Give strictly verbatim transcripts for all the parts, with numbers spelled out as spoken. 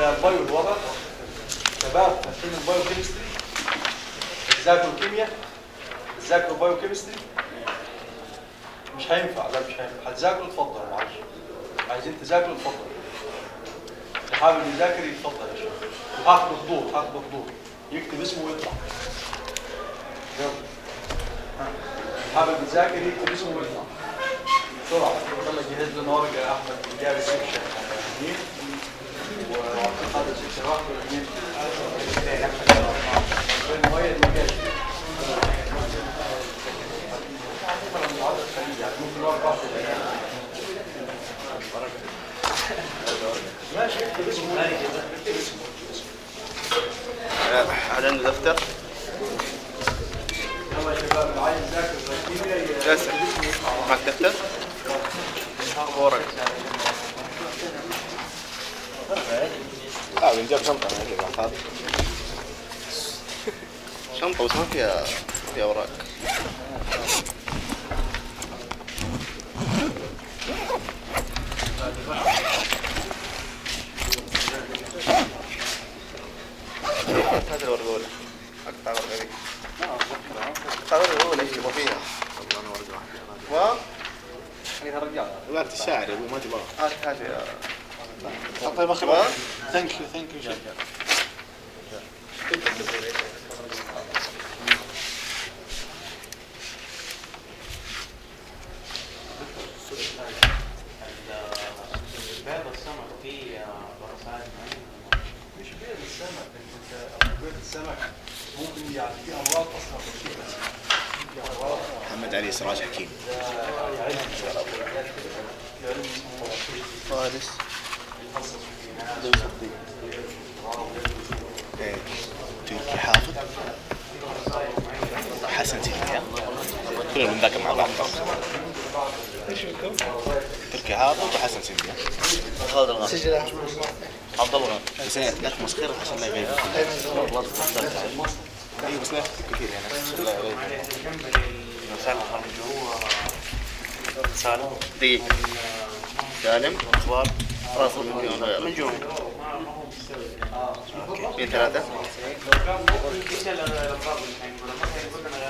البايو الورق شباب فاكرين البايو كيمستري؟ بتذاكروا كيمياء؟ بتذاكروا بايو كيمستري؟ مش هينفع، لا مش هينفع. هتذاكروا اتفضلوا معلش. عايزين تذاكروا اتفضلوا. اللي حابب يذاكر يتفضل يا شباب. وهاخد خطوط، هاخد خطوط. يكتب اسمه ويطلع. يلا. اللي حابب يذاكر يكتب اسمه ويطلع. بسرعة. يلا جهز لنا ورقة يا أحمد جاب السكشن اثنين وهذا السكشن واحد واثنين. بين مؤيد وجاي. ممكن أربعة. ماشي اكتب اسمه. اكتب اسمه. هذا عنده دفتر؟ يلا يا شباب اللي عايز يذاكر الكيمياء جالسة معك دفتر؟ ورق لا بنجيب شنطة هذه شنطة بس ما فيها فيها أوراق. هذا الورقة الأولى. أقطع ورقة ذي. أقطع ورقة الأولى إيش يبغى فيها؟ والله أنا ورقة واحدة. و؟ خليها رجالة. ورقة الشاعر يا أبو ما تبغى. هات هات يا. طيب أخي. ثانك يو ثانك يو. بيض السمك فيه برصات مش بيض السمك، بيض السمك ممكن يعني في امراض اصلا بسيطه. محمد علي سراج حكيم. فارس. تركي حافظ. حسن سيديا. كلنا بنذاكر مع بعض. تركي حافظ وحسن سيديا. هذا الغاز. عبد الله. بس لا تمسخره عشان لا يغيب. اي بس لا تكتب كثير يعني. لا يغيب. سالم سالم دقيقة. سالم أخبار راسل من غيره. من جون. مين ثلاثة؟ ايش الامراض اللي حيقولها؟ ما حيقول لنا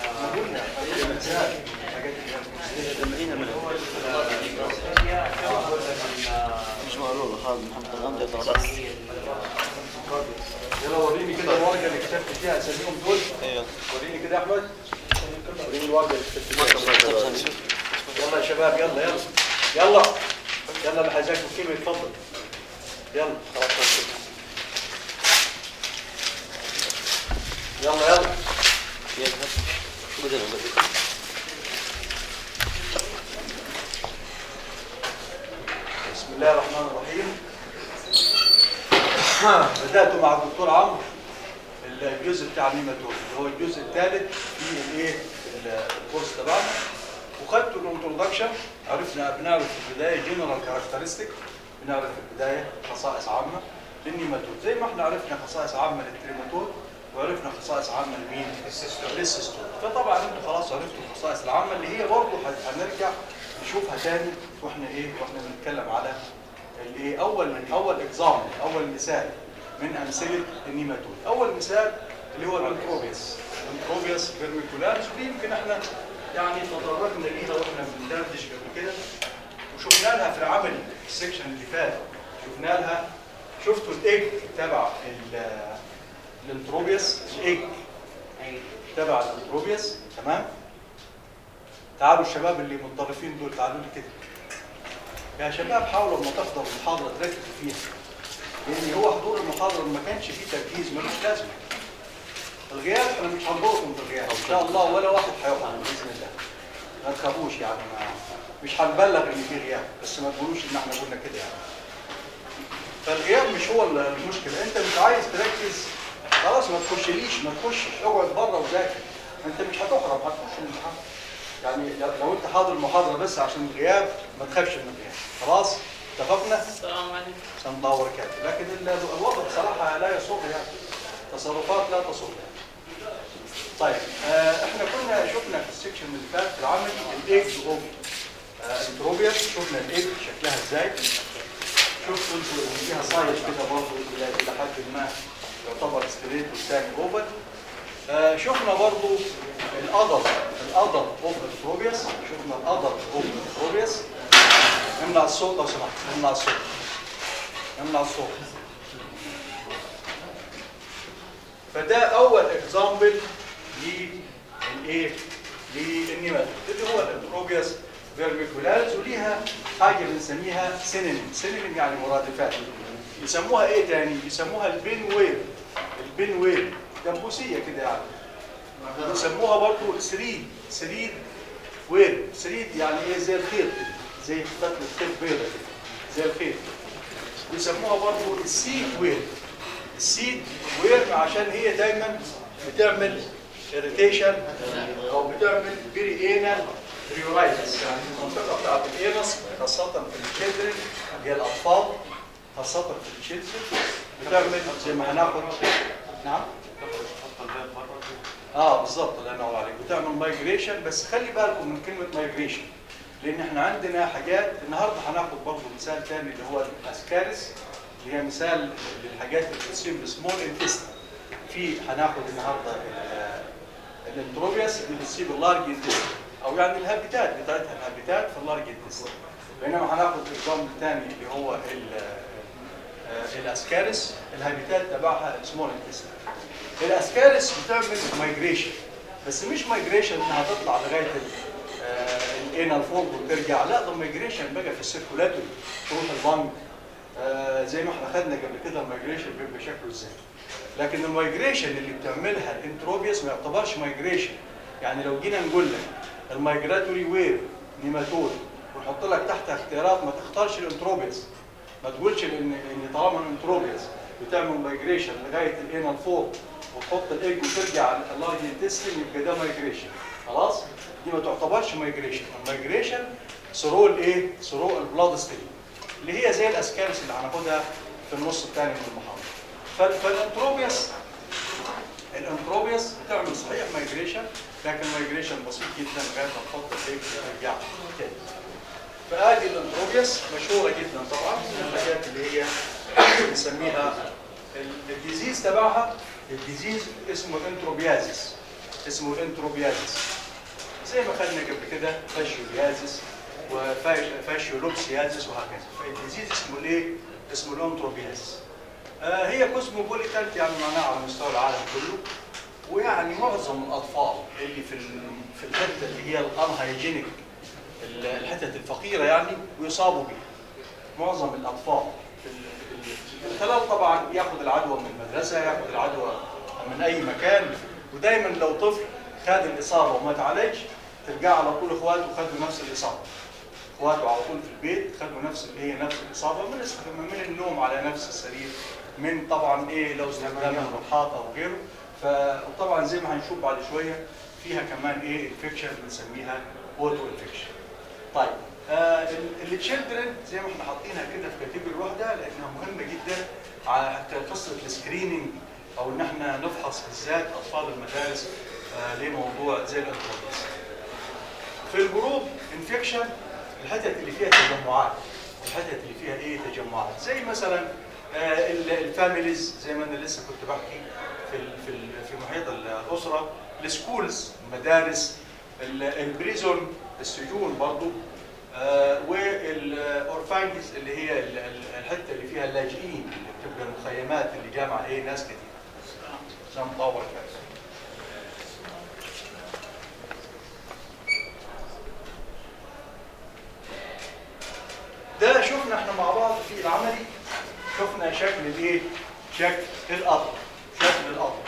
مش معلومة خالد محمد الغامدي خلاص. يلا وريني كده الورقه اللي كتبت فيها اساميهم دول. ايوه وريني كده يا احمد. وريني الورقه اللي كتبت فيها. يلا يا شباب يلا يلا يلا يلا اللي هيذاكر كلمه اتفضل. يلا خلاص يلا يلا بسم الله الرحمن الرحيم. بدأت مع الدكتور عمرو الجزء بتاع النيماتود اللي هو الجزء الثالث في الايه الكورس تبعنا، وخدت الانترودكشن. عرفنا بنعرف في البدايه جنرال كاركترستيك، بنعرف في البدايه خصائص عامه للنيماتود زي ما احنا عرفنا خصائص عامه للتريماتود وعرفنا خصائص عامه لمين؟ للسيستول. فطبعا انتوا خلاص عرفتوا الخصائص العامه اللي هي برضه هنرجع نشوفها تاني واحنا ايه واحنا بنتكلم على الايه اول من اول اكزامبل اول مثال من امثله النيماتود. اول مثال اللي هو الانتروبيس. الانتروبيس فيرميكولاريس دي يمكن احنا يعني تطرقنا ليها واحنا بندردش قبل كده وشفنا لها في العملي في السكشن اللي فات. شفنا لها شفتوا الايج تبع الانتروبيس الايج تبع الانتروبيس تمام. تعالوا الشباب اللي متطرفين دول تعالوا لي كده يا شباب. حاولوا لما تحضروا المحاضره تركزوا فيها لان هو حضور المحاضره ما كانش فيه تركيز ملوش لازمه. الغياب احنا مش هنضركم في الغياب ان شاء الله ولا واحد هيقع باذن الله. ما تخافوش يعني ما مش هنبلغ ان في غياب بس ما تقولوش ان احنا قلنا كده يعني. فالغياب مش هو المشكله. انت مش عايز تركز خلاص ما تخشليش ما تخشش اقعد بره وذاكر. انت مش هتحرم هتخش الامتحان. يعني لو انت حاضر المحاضره بس عشان الغياب ما تخافش من الغياب. خلاص اتفقنا؟ السلام عليكم. عشان الله وبركاته. لكن الوضع بصراحه لا يسر يعني. تصرفات لا تصر يعني. طيب آه احنا كنا شفنا في السكشن اللي فات في العمل الايجز اوف انتروبيس. شفنا الايج شكلها ازاي شفتوا انتوا ان فيها سايز كده برضه الى الى حد ما يعتبر ستريت والثاني اوفر. آه شفنا برضه الادر الادر اوف التروبيوس، شفنا الادر اوف التروبيوس. نمنع الصوت لو سمحت، نمنع الصوت نمنع الصوت. فده اول اكزامبل للايه؟ للنيماتود اللي هو الانتروبيوس فيرميكولاريس، وليها حاجه بنسميها سينونيم، سينونيم يعني مرادفات. يسموها ايه تاني؟ يسموها البين ويل، البين ويل دبوسيه كده يعني. يسموها برضه سريد، سريد ويل، سريد يعني ايه؟ زي الخيط كده، زي فتله خيط بيضه كده، زي الخيط. يسموها برضه السيد ويل، السيد ويل عشان هي دايما بتعمل اريتيشن او بتعمل بيري انال ريورايتس، يعني المنطقه بتاعت الانس خاصه في الشيلدرن، هي الاطفال خاصه في الشيلدرن بتعمل زي ما هناخد. نعم؟ اه بالظبط، الله ينور عليك، بتعمل مايجريشن. بس خلي بالكم من كلمه مايجريشن، لان احنا عندنا حاجات النهارده هناخد برضه مثال ثاني اللي هو الاسكارس، اللي هي مثال للحاجات اللي بتصير بسمول انتستين. في هناخد النهارده الانتروبيوس اللي بتصيب اللارج انتستين، او يعني الهابيتات بتاعتها الهابيتات في اللارج انتستين. بينما هناخد الاكزامبل الثاني اللي هو الاسكارس، الهابيتات تبعها سمول انتستين. الاسكارس بتعمل مايجريشن، بس مش مايجريشن انها تطلع لغايه الانال فولد وترجع، لا ده مايجريشن بقى في السيركولاتوري تروح البنك. آه زي ما احنا خدنا قبل كده المايجريشن بيبقى شكله ازاي. لكن المايجريشن اللي بتعملها الانتروبيوس ما يعتبرش مايجريشن. يعني لو جينا نقول لك المايجراتوري وير نيماتود ونحط لك تحت اختيارات، ما تختارش الانتروبيوس، ما تقولش ان ان طالما الانتروبيوس بتعمل مايجريشن لغايه الانال فولد وتحط الايج وترجع اللارج انتستين يبقى ده مايجريشن. خلاص؟ دي ما تعتبرش مايجريشن. المايجريشن ثرو الايه؟ ثرو البلاد ستريم، اللي هي زي الاسكارس اللي هناخدها في النص الثاني من المحاضره. فالانتروبيوس الانتروبيوس بتعمل صحيح مايجريشن، لكن مايجريشن بسيط جدا لغايه ما تحط الايج وترجع تاني. فادي الانتروبيوس مشهوره جدا طبعا من الحاجات اللي هي بنسميها الديزيز تبعها. الديزيز اسمه انتروبيازيس، اسمه الانتروبيازيس زي ما خدنا قبل كده فاشيوليازيس وفاشيولوبسيازيس وهكذا. فالديزيز اسمه الايه؟ اسمه الانتروبيازيس. آه هي كوزموبوليتانت، يعني معناها على مستوى العالم كله. ويعني معظم الاطفال اللي في في الحته اللي هي الانهايجينيك، الحتت الفقيره يعني، ويصابوا بها معظم الاطفال في خلال طبعا ياخذ العدوى من المدرسه، ياخذ العدوى من اي مكان. ودايما لو طفل خد الاصابه وما تعالج تلقاه على طول اخواته خدوا نفس الاصابه. اخواته على طول في البيت خدوا نفس اللي هي نفس الاصابه، من من النوم على نفس السرير، من طبعا ايه لو استخدام الملحاض او غيره. فطبعا زي ما هنشوف بعد شويه فيها كمان ايه انفكشن بنسميها اوتو انفكشن. طيب آه التشيلدرن زي ما احنا حاطينها كده في كاتيجوري واحده لانها مهمه جدا حتى قصه السكريننج، او ان احنا نفحص بالذات اطفال المدارس آه لموضوع زي الانتروبيس. في الجروب انفكشن الحتت اللي فيها تجمعات، الحتت اللي فيها ايه تجمعات، زي مثلا آه الفاميليز زي ما انا لسه كنت بحكي في في في محيط الاسره، السكولز المدارس، البريزون السجون برضه، آه والاورفانجز اللي هي الحته اللي فيها اللاجئين اللي بتبقى المخيمات اللي جامعه ايه ناس كتير. عشان نطور كده. ده شفنا احنا مع بعض في العملي، شفنا شكل الايه؟ شكل القطر، شكل القطر.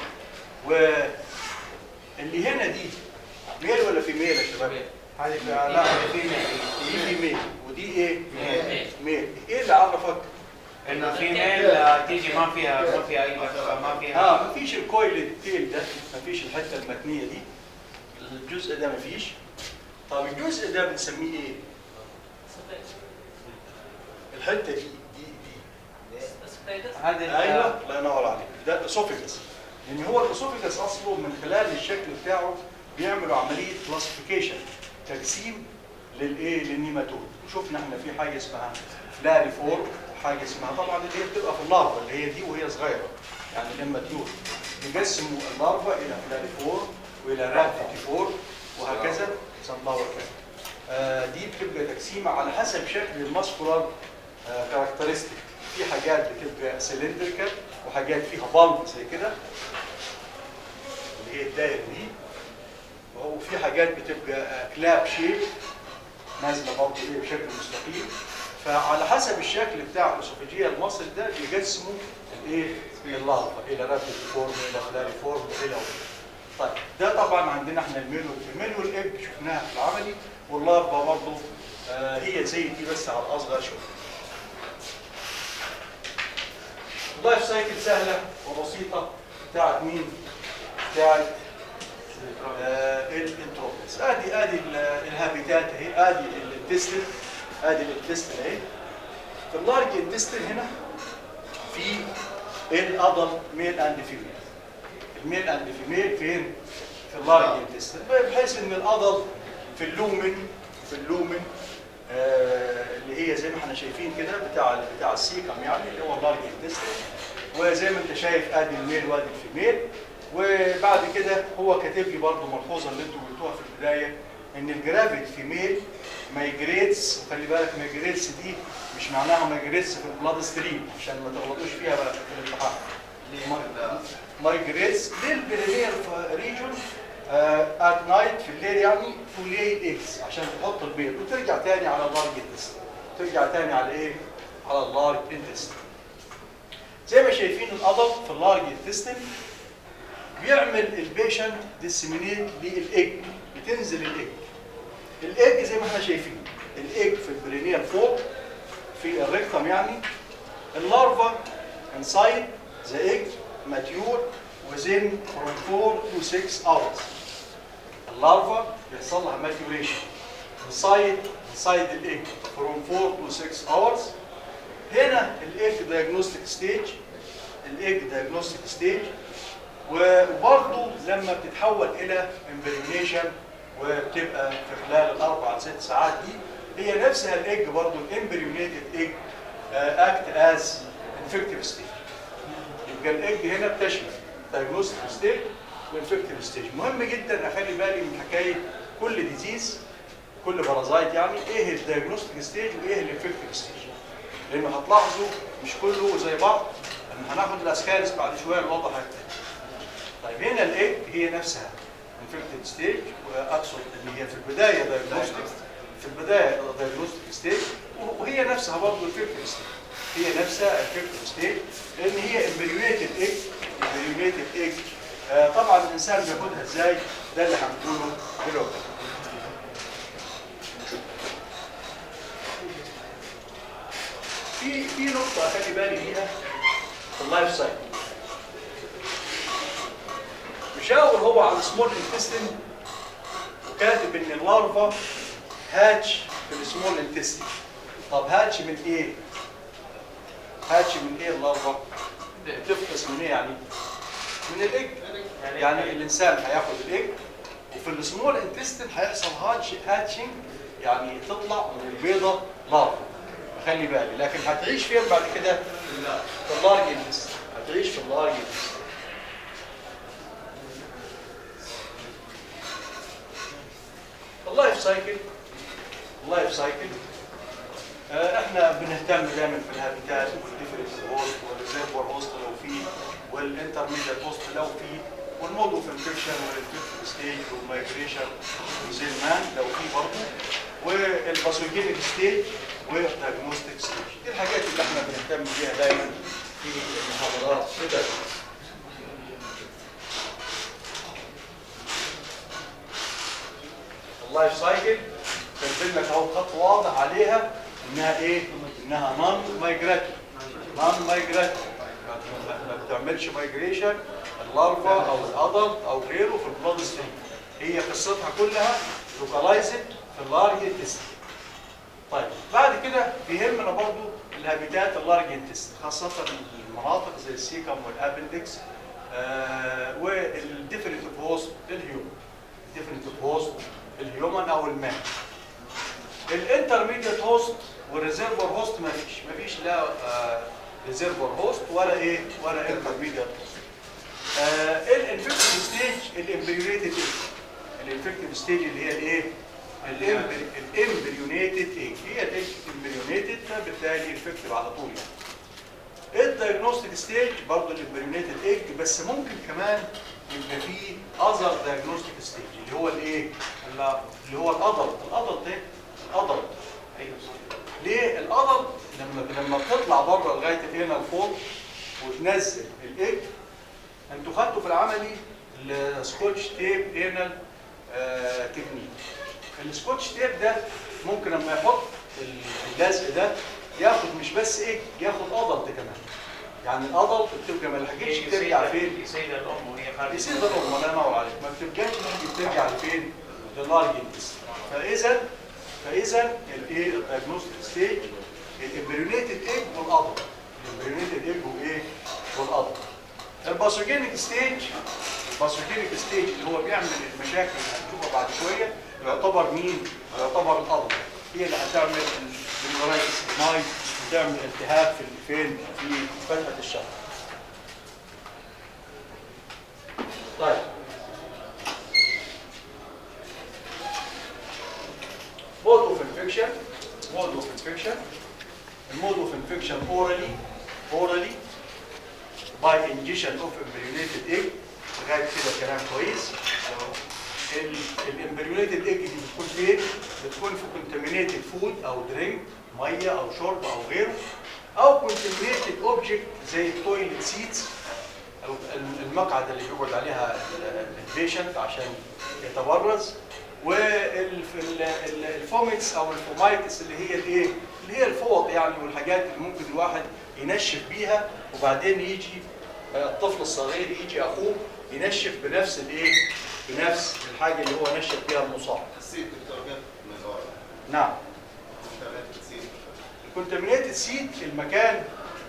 واللي هنا دي ميل ولا في ميل يا شباب؟ هذه لا في ميل، دي في ميل ودي ايه؟ ميل. ميل. ايه اللي عرفك؟ انه في ميل تيجي ما فيها ما فيها اي ما فيها اه ما فيش الكويل التيل ده، ما فيش الحته المتنيه دي، الجزء ده ما فيش. طب الجزء ده بنسميه ايه؟ الحته دي دي دي هذا ايوه الله ينور عليك، ده الاسوفيجس. لان هو الاسوفيجس اصله من خلال الشكل بتاعه بيعملوا عمليه كلاسيفيكيشن، تقسيم للايه؟ للنيماتود. وشفنا احنا في حاجه اسمها فلاري فور حاجه اسمها طبعا اللي هي بتبقى في اللارفا اللي هي دي وهي صغيره يعني لما تيور يقسموا اللارفا الى فلاريفور والى رابتيفور وهكذا سنفلاور كده. آه دي بتبقى تقسيمه على حسب شكل الماسكولار آه كاركترستيك. في حاجات بتبقى سلندريكال وحاجات فيها بالب زي كده اللي هي الدايره دي، وفي حاجات بتبقى كلاب شيب نازله برضه ايه بشكل مستقيم. فعلى حسب الشكل بتاع الاسوفيجيه المصري ده بيقسموا الايه اللارفا الى رابيد فورم الى فلاري فورم الى طيب ده طبعا عندنا احنا الميل والفيميل والايج شفناها في العملي، واللارفا برضه آه هي زي دي بس على الاصغر شويه. اللايف سايكل سهله وبسيطه بتاعت مين؟ بتاعت آه الانتروبيس. ادي ادي الهابيتات اهي، ادي الانتستين، ادي الانتستين اهي. في اللارج انتستين هنا في الادل ميل اند فيميل. الميل اند فيميل فين؟ في اللارج انتستين، بحيث ان الادل في اللومن في اللومن آه اللي هي زي ما احنا شايفين كده بتاع بتاع السيكم يعني اللي هو اللارج انتستين، وزي ما انت شايف ادي الميل وادي الفيميل. وبعد كده هو كاتب لي برضه ملحوظه اللي انتم قلتوها في البدايه ان الجرافيد فيميل مايجريتس، وخلي بالك مايجريتس دي مش معناها مايجريتس في البلاد ستريم عشان ما تغلطوش فيها بقى في الامتحان. مايجريتس للبرينيال ريجون ات نايت في الليل يعني تو لي ايجز عشان تحط البيض وترجع تاني على اللارج انتستين. ترجع تاني على ايه؟ على اللارج انتستين. زي ما شايفين الادلت في اللارج انتستين بيعمل البيشنت ديسيمينيت للايج، بتنزل الايج. الايج زي ما احنا شايفين الايج في البرينيال فوق في الريكتم يعني. اللارفا انسايد ذا ايج ماتيور within from four to six hours. اللارفا بيحصل لها ماتيوريشن inside inside الايج from four to six hours. هنا الايج دايجنوستيك ستيج، الايج دايجنوستيك ستيج. وبرضه لما بتتحول الى امبريونيشن وبتبقى في خلال الاربع لست ساعات دي هي نفسها الايج برضه الامبريونيتد ايج اكت از انفكتيف ستيج. يبقى الايج هنا بتشمل دايجنوستيك ستيج وانفكتيف ستيج. مهم جدا اخلي بالي من حكايه كل ديزيز كل بارازايت يعني ايه الدايجنوستيك ستيج وايه الانفكتيف ستيج، لانه هتلاحظوا مش كله زي بعض. لما هناخد الاسكارس بعد شويه الوضع هيختلف. طيب هنا الايج هي نفسها انفكتد ستيج، واقصد ان هي في البدايه دايجنوستيك في البدايه دايجنوستيك ستيج، وهي نفسها برضه انفكتد ستيج. هي نفسها انفكتد ستيج لان هي امبريونيتد ايج. امبريونيتد ايج آه طبعا الانسان بياخدها ازاي؟ ده اللي هنقوله دلوقتي. في في نقطه اخلي بالي بيها في اللايف سايكل. مشاور هو على السمول انتستين وكاتب ان اللارفا هاتش في السمول انتستين. طب هاتش من ايه؟ هاتش من ايه اللارفا؟ تفقس من ايه يعني؟ من الايج. يعني الانسان هياخد الايج وفي السمول انتستين هيحصل هاتش هاتشنج يعني تطلع من البيضه لارفا. خلي بالي، لكن هتعيش فين بعد كده؟ في اللارج انتستين. هتعيش في اللارج انتستين. اللايف سايكل اللايف سايكل آه احنا بنهتم دايما في الهابيتات والديفرنت هوست والريزيرفوار هوست لو في، والانترميديت هوست لو في، والمود اوف انفكشن والانفكتيف ستيج والمايجريشن وزين مان لو في برضه، والباثوجينيك ستيج والدايجنوستيك ستيج. دي الحاجات اللي احنا بنهتم بيها دايما في المحاضرات كده. اللايف سايكل كاتبين لك اهو خط واضح عليها انها ايه؟ انها نون مايجراتوري. نون مايجراتوري ما بتعملش مايجريشن اللارفا او الادلت او غيره في البلاد ستريم. هي قصتها كلها لوكالايزد في اللارج انتستين. طيب بعد كده بيهمنا برضو الهابيتات اللارج انتستين خاصه المناطق زي السيكم والابندكس آه والديفينيتيف هوست الهيومن. الديفينيتيف هوست الهيومن او المان. الانترميديت هوست والريزيرفور هوست ما فيش ما فيش لا ريزيرفور هوست ولا ايه ولا انترميديت هوست. الانفكتيف ستيج الامبريونيتد ايج. الانفكتيف ستيج اللي هي الايه؟ الامبريونيتد ايج. هي الايج امبريونيتد فبالتالي انفكتيف على طول يعني. الدايجنوستيك ستيج برضه الامبريونيتد ايج، بس ممكن كمان يبقى فيه اذر دايجنوستيك ستيج اللي هو الايه؟ اللي هو الادلت. الادلت ايه؟ الادلت. ايوه ليه؟ الادلت لما لما بتطلع بره لغايه هنا لفوق وتنزل الايج، انتوا خدتوا في العملي السكوتش تيب انال آه تكنيك. السكوتش تيب ده ممكن لما يحط اللزق ده ياخد مش بس ايج، ياخد ادلت كمان. يعني الادلت بتبقى ما لحقتش ترجع فين؟ يسيد الام وهي خارجه. يسيد الام، الله ينور عليك، ما بتبقاش ترجع لفين؟ لللارج انتست. فاذا فاذا الايه الدايجنوستيك ستيج الامبريونيتد ايج والادلت. الامبريونيتد ايج وايه؟ والادلت. الباثوجينيك ستيج الباثوجينيك ستيج اللي هو بيعمل المشاكل اللي هنشوفها بعد شويه يعتبر مين؟ يعتبر الادلت. هي اللي هتعمل البريورايتس ماي وتعمل التهاب في فين؟ في فتحه الشهر. طيب mode of infection mode of infection المود of infection orally orally by ingestion of embryonated egg. لغايه كده كلام كويس. الامبريونيتد ايج دي بتكون فين؟ بتكون في كونتامينيتد فود او درينك، ميه او شرب او غيره، او كونتامينيتد اوبجكت زي التويلت سيتس او المقعده اللي بيقعد عليها البيشنت عشان يتبرز، والفوميتس او الفومايتس اللي هي الايه؟ اللي هي الفوط يعني، والحاجات اللي ممكن الواحد ينشف بيها وبعدين يجي الطفل الصغير يجي اخوه ينشف بنفس الايه؟ بنفس الحاجه اللي هو نشف بيها المصاب. السيد دكتور جد نعم. الكونتامينيتد سيت المكان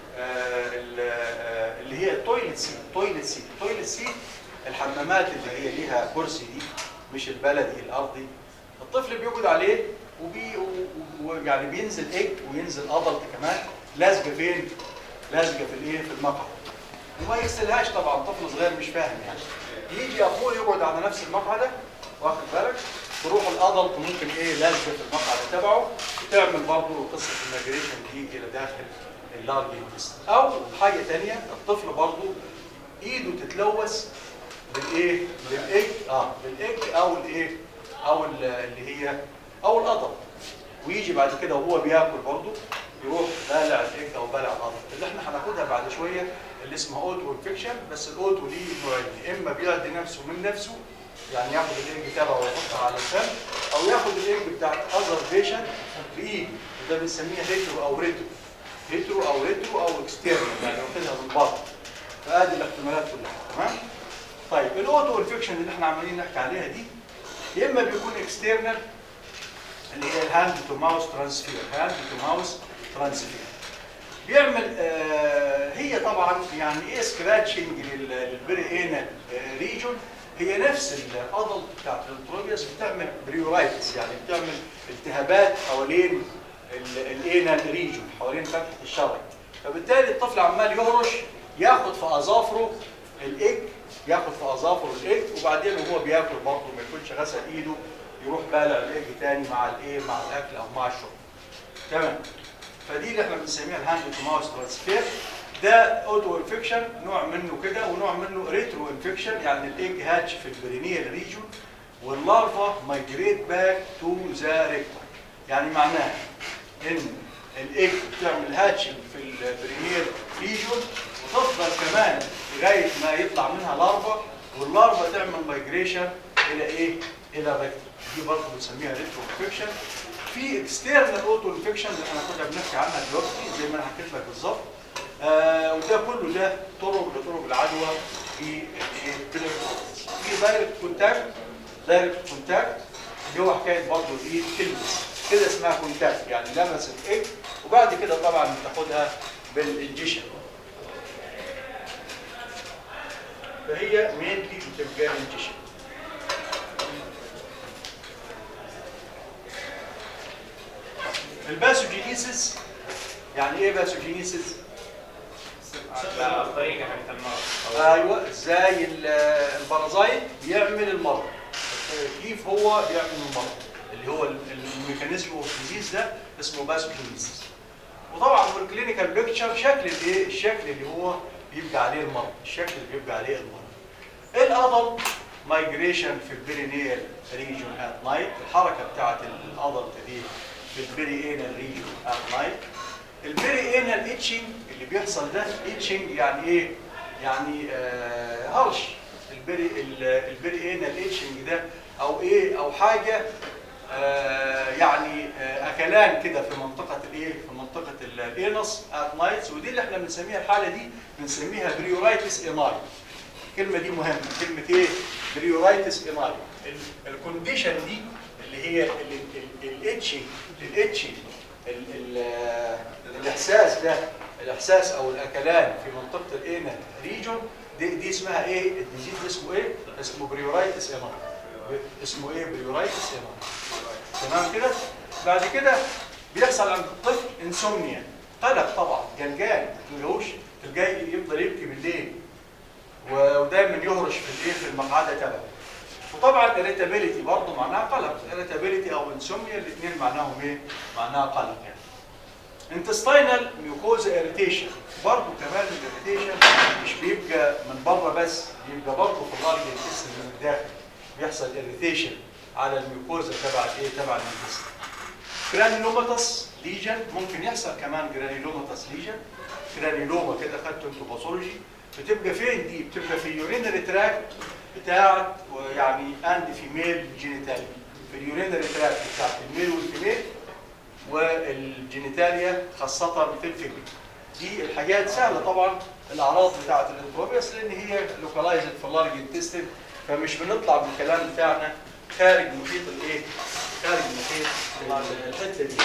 آه اللي هي التويلت سيت. تويلت سيت التويلت سيت الحمامات اللي هي ليها كرسي دي، مش البلدي الارضي. الطفل بيقعد عليه وبي ويعني بينزل ايج وينزل ادلت كمان، لازقه فين؟ لازقه في الايه؟ في المقعد. وما يغسلهاش طبعا، طفل صغير مش فاهم يعني. يجي اخوه يقعد على نفس المقعده، واخد بالك؟ تروح الادلت ممكن ايه؟ لازقه في المقعده تبعه، وتعمل برضه قصه الميجريشن دي الى داخل اللارج انتست. او حاجه ثانيه، الطفل برضه ايده تتلوث بالايه؟ بالايج اه بالايج او الايه؟ او اللي هي او الادلت، ويجي بعد كده وهو بياكل برضه يروح بالع الايج او بالع الادلت اللي احنا هناخدها بعد شويه اللي اسمها اوتو انفكشن. بس الاوتو دي نوعين، اما بيعدي نفسه من نفسه يعني ياخد الايج بتاعه ويحطها على الفم، او ياخد الايج بتاعت اذر بيشنت بايده، وده بنسميها هيترو او ريترو. هيترو او ريترو او اكسترنال يعني واخدها من بره. فادي الاحتمالات كلها. تمام؟ طيب الاوتو انفكشن اللي احنا عمالين نحكي عليها دي يا اما بيكون اكسترنال اللي هي الهاند تو ماوس ترانسفير. هاند تو ماوس ترانسفير بيعمل آه هي طبعا يعني ايه سكراتشنج للبري انال ريجون. هي نفس الادلت بتاعت الانتروبياس بتعمل بريورايتس، يعني بتعمل التهابات حوالين الانال ريجون، حوالين فتحه الشرج. فبالتالي الطفل عمال يهرش، ياخد في اظافره الايج، ياخد في اظافره الايج، وبعدين وهو بياكل برضه ما يكونش غسل ايده يروح بالع الايج تاني مع الايه؟ مع الاكل او مع الشرب. تمام؟ فدي اللي احنا بنسميها الهاند تو ماوس ترانسفير. ده اوتو انفكشن نوع منه كده، ونوع منه ريترو انفكشن، يعني الايج هاتش في البرينيال ريجون واللارفا مايجريت باك تو ذا ريكتم. يعني معناها ان الايج بتعمل هاتش في البرينيال ريجون وتفضل كمان لغايه ما يطلع منها لارفا، واللارفا تعمل مايجريشن الى ايه؟ الى الريكتم. دي برضه بنسميها ريترو انفكشن. في اكسترنال اوتو انفكشن اللي احنا كنا بنحكي عنها دلوقتي زي ما انا حكيت لك بالظبط. آه وده كله ده طرق لطرق العدوى في البريكتومز. في دايركت كونتاكت. دايركت كونتاكت اللي هو حكايه برضه الايد تلمس كده، اسمها كونتاكت، يعني لمس الايد وبعد كده طبعا بتاخدها بالانجيشن. فهي مينلي بتبقى انجيشن. الباثوجينيسيس يعني ايه باثوجينيسيس؟ الطريقه حقت المرض. ايوه ازاي البارازايت بيعمل المرض، كيف هو بيعمل المرض اللي هو الميكانيزم اوف ديزيز ده اسمه باثوجينيسيس. وطبعا في الكلينيكال بيكتشر شكل الايه؟ الشكل اللي هو بيبقى عليه المرض، الشكل اللي بيبقى عليه المرض. الادلت مايجريشن في البيرينيال ريجون ات نايت، الحركه بتاعت الادلت دي في البيرينيال ريجون ات نايت. البيرينيال اتشنج اللي بيحصل ده، اتشنج يعني ايه؟ يعني آه هرش. البيري البيرينيال اتشنج ده او ايه؟ او حاجه آه يعني آه اكلان كده في منطقه الايه؟ في منطقه الانس ات نايتس، ودي اللي احنا بنسميها الحاله دي بنسميها بريورايتس ايماي. الكلمه دي مهمه، كلمه ايه؟ بريورايتس ايماي. الكونديشن دي اللي هي الاتشنج الاتشنج الاحساس ده، الاحساس او الاكلان في منطقه الانال ريجون دي, دي اسمها ايه؟ الديزيز اسمه ايه؟ اسمه بريورايتس ايماي. اسمه ايه؟ بريورايتس ايماي. تمام كده؟ بعد كده بيحصل عند الطفل انسومنيا، قلق طبعا، جلجان، ما تلاقوش تلقاه يفضل يبكي بالليل ودايما يهرش في الايه؟ في المقعده تبعه. وطبعا irritability برضه معناها قلق، irritability او انسومنيا الاثنين معناهم ايه؟ معناها قلق يعني. intestinal mucosa irritation برضه كمان الاريتيشن مش بيبقى من بره بس، بيبقى برضه في اللارج انتستين من الداخل، بيحصل irritation على الميوكوزا تبع الايه؟ تبع الانتستين. جرانيلوماتس ليجن ممكن يحصل كمان جرانيلوماتس ليجن، جرانيلوما كده خدتوا انتوا باثولوجي، بتبقى فين دي؟ بتبقى في اليورينري تراكت بتاعت يعني اند فيميل جينيتاليا، في اليورينري تراكت بتاعت الميل والفيميل والجينيتاليا خاصة في الفيميل. دي الحاجات سهلة طبعا الأعراض بتاعت الانتروبيس لأن هي لوكالايزد في اللارج انتستين، فمش بنطلع بالكلام بتاعنا خارج محيط الايه؟ خارج محيط الحتة دي.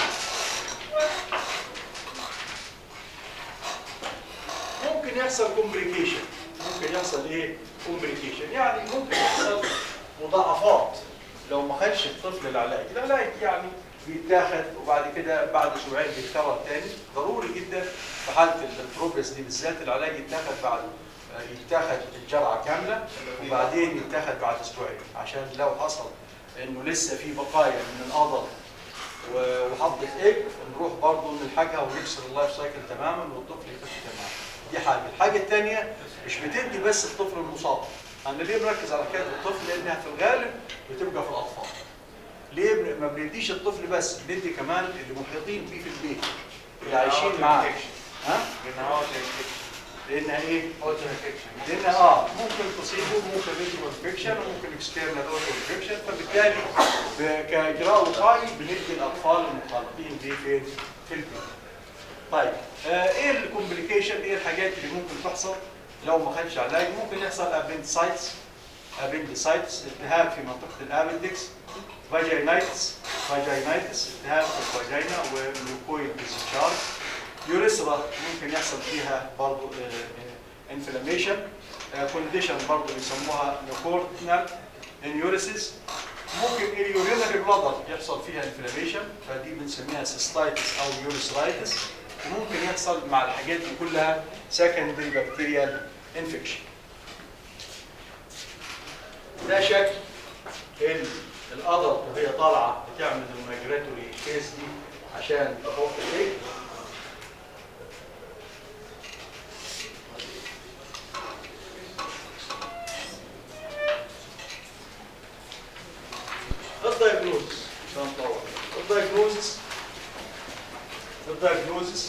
ممكن يحصل كومبليكيشن، ممكن يحصل ايه؟ كومبليكيشن يعني ممكن يحصل مضاعفات لو ما خدش الطفل العلاج. العلاج يعني بيتاخد وبعد كده بعد اسبوعين بيتكرر تاني، ضروري جدا في حاله الانتروبيس دي بالذات العلاج يتاخد بعد يتاخد الجرعه كامله وبعدين يتاخد بعد اسبوعين، عشان لو حصل انه لسه في بقايا من العضل وحطت ايج نروح برضه نلحقها ونكسر اللايف سايكل تماما والطفل يخف تماما. دي حاجه. الحاجه الثانيه مش بتدي بس الطفل المصاب. انا ليه مركز على حكايه الطفل؟ لانها في الغالب بتبقى في الاطفال. ليه ما بنديش الطفل بس؟ بندي كمان اللي محيطين بيه في البيت اللي عايشين معاه. ها؟ لانها ايه؟ لانها اه ممكن تصيبه، ممكن ريجو انفكشن وممكن اكسترنال اوتو انفكشن، فبالتالي كاجراء وقائي بندي الاطفال المخالطين بيه فين؟ في البيت. طيب آه ايه الكومبليكيشن؟ ايه الحاجات اللي ممكن تحصل لو ما خدش علاج؟ ممكن يحصل ابندسايتس، ابندسايتس التهاب في منطقه الابندكس، فاجينايتس، فاجينايتس التهاب في الفاجينا وميوكويد ديسشارج، يوريثرا ممكن يحصل فيها برضه انفلاميشن، كونديشن برضه بيسموها نيوكورتنال انيوريسيس. ممكن اليورينري بلادر يحصل فيها انفلاميشن فدي بنسميها سيستايتس او يوريثرايتس، وممكن يحصل مع الحاجات دي كلها سكندري بكتيريال انفكشن. ده شكل القدر وهي طالعه بتعمل المايجراتوري كيس دي عشان تحط الايه؟ الدايجنوزس عشان نطور. الدايجنوزس الدايجنوزس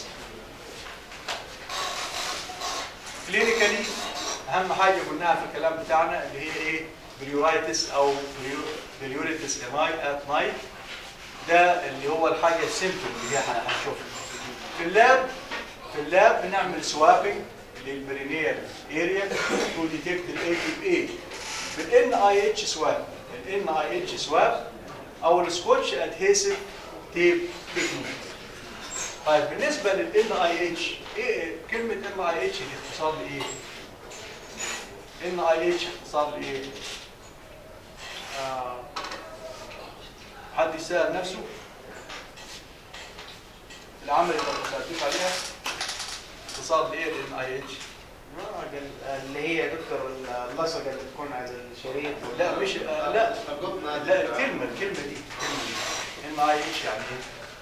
كلينيكالي اهم حاجه قلناها في الكلام بتاعنا اللي هي ايه؟ بريورايتس او بريوريتس ايماي ات نايت. ده اللي هو الحاجه السيمبتوم اللي احنا هنشوفها. في اللاب في اللاب بنعمل سوابنج للبرينيال اريا تو ديتكت الاي تي بي بالان اي اتش سواب، الان اي اتش سواب او السكوتش ادهيسيف تيب تكنيك. طيب بالنسبه للان اي اتش، ايه كلمه ان اي اتش دي اختصار لايه؟ ان اي اتش اختصار لايه؟ آه. حد يسال نفسه؟ العمل اللي ما سالتوش عليها اختصار لايه الان اي اتش؟ اللي هي يا دكتور اللصقه اللي بتكون على الشريط. لا مش لا لا الكلمه الكلمه دي ان اي اتش يعني ايه؟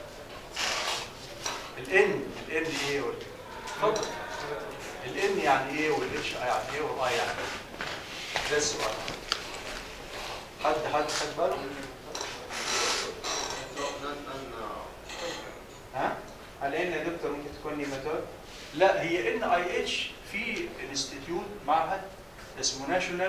الان الان دي ايه ولا اتفضل. الان يعني ايه والاتش يعني ايه والاي يعني ايه؟ ده السؤال. حد حد خد باله؟ ها؟ على ان يا دكتور ممكن تكون نيماتود؟ لا هي ان اي اتش في انستيتيوت معهد اسمه ناشونال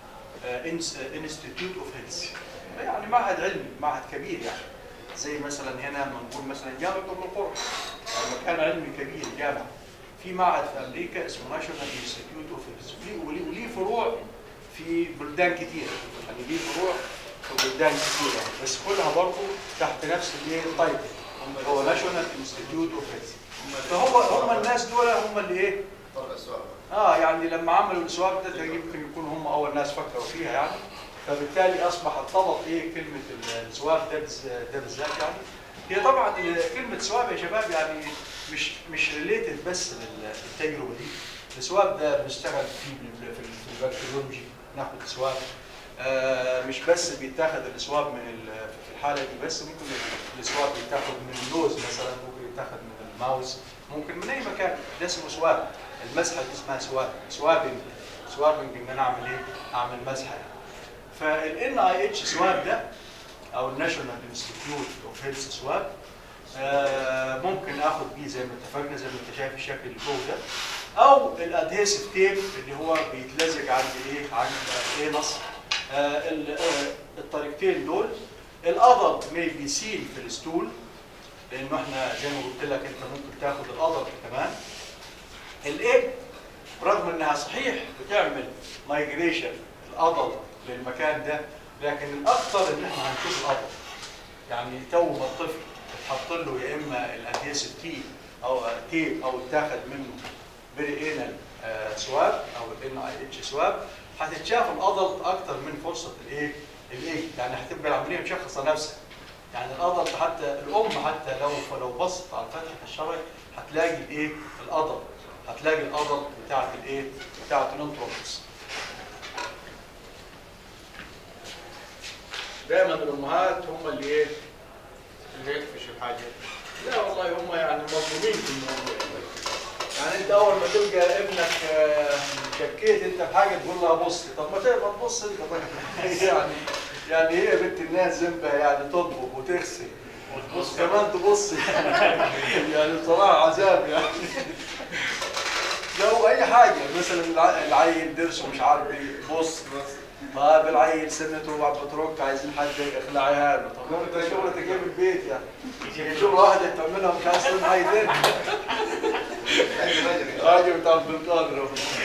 انستيتيوت اوف هيلث، يعني معهد علمي، معهد كبير يعني زي مثلا هنا لما نقول مثلا جامعه ام القرى، يعني مكان علمي كبير جامعه. في معهد في امريكا اسمه ناشونال انستيتيوت اوف هيلث وليه فروع في بلدان كتير، يعني ليه فروع في بلدان كتير يعني، بس كلها برضه تحت نفس الايه التايتل، هو ناشونال انستيتيوت اوف هيلث. فهو هم الناس دول هم اللي ايه؟ اه يعني لما عملوا السواب ده يمكن يكونوا هم اول ناس فكروا فيها يعني، فبالتالي اصبح ارتبط ايه كلمه السواب ده ده بالذات يعني. هي طبعا كلمه سواب يا شباب يعني مش مش ريليتد بس للتجربه دي. السواب ده بنشتغل فيه في البكتيريولوجي، ناخد سواب آه مش بس بيتاخد السواب من في الحاله دي بس، ممكن السواب بيتاخد من اللوز مثلا، ممكن يتاخد من الماوس، ممكن من اي مكان، ده اسمه سواب. المسحه دي اسمها سواب، سوابنج سوابنج ان انا اعمل ايه؟ اعمل مسحه. فالان اي اتش سواب ده او الناشونال انستيتيوت اوف هيلث سواب آه ممكن اخد بيه زي ما اتفقنا، زي ما انت شايف الشكل اللي فوق ده، او الادهيسيف تيب اللي هو بيتلزق عند ايه؟ عند ايه نص. آه الطريقتين دول الادلت may be seen في الستول، لانه احنا زي ما قلت لك انت ممكن تاخد الادلت كمان. الايج رغم انها صحيح بتعمل مايجريشن الادلت للمكان ده، لكن الاكثر ان احنا هنشوف الادلت. يعني تو ما الطفل تحط له يا اما الادهيسيف تيب او تيب او اتاخد منه بريئينال سواب او الان اي اتش سواب، هتتشاف الادلت اكثر من فرصه الايه؟ الايج، يعني هتبقى العمليه مشخصه نفسها. يعني الادلت حتى الام حتى لو لو بصت على الفتح الشرعي هتلاقي الايه؟ الادلت، هتلاقي الادلت بتاعت الايه؟ بتاعت الانتروبس. دايما الامهات هم اللي ايه؟ اللي يكفشوا الحاجه. لا والله هم يعني مظلومين في الموضوع. يعني انت اول ما تلقى ابنك شكيت انت في حاجه تقول لها بص، طب ما تبص انت طيب. يعني يعني هي بنت الناس ذنبها يعني تطبخ وتغسل وتبص كمان تبص يعني يعني بصراحه عذاب يعني. لو اي حاجه مثلا العيل درسه مش عارف ايه بص، طيب العيل سنته بترك عايزين حد يخلعها له، طب انت شغلتك ايه في البيت يعني؟ شغل واحده تعملها مش عايز تعمل حاجه تاني. راجل بتاع البلطان.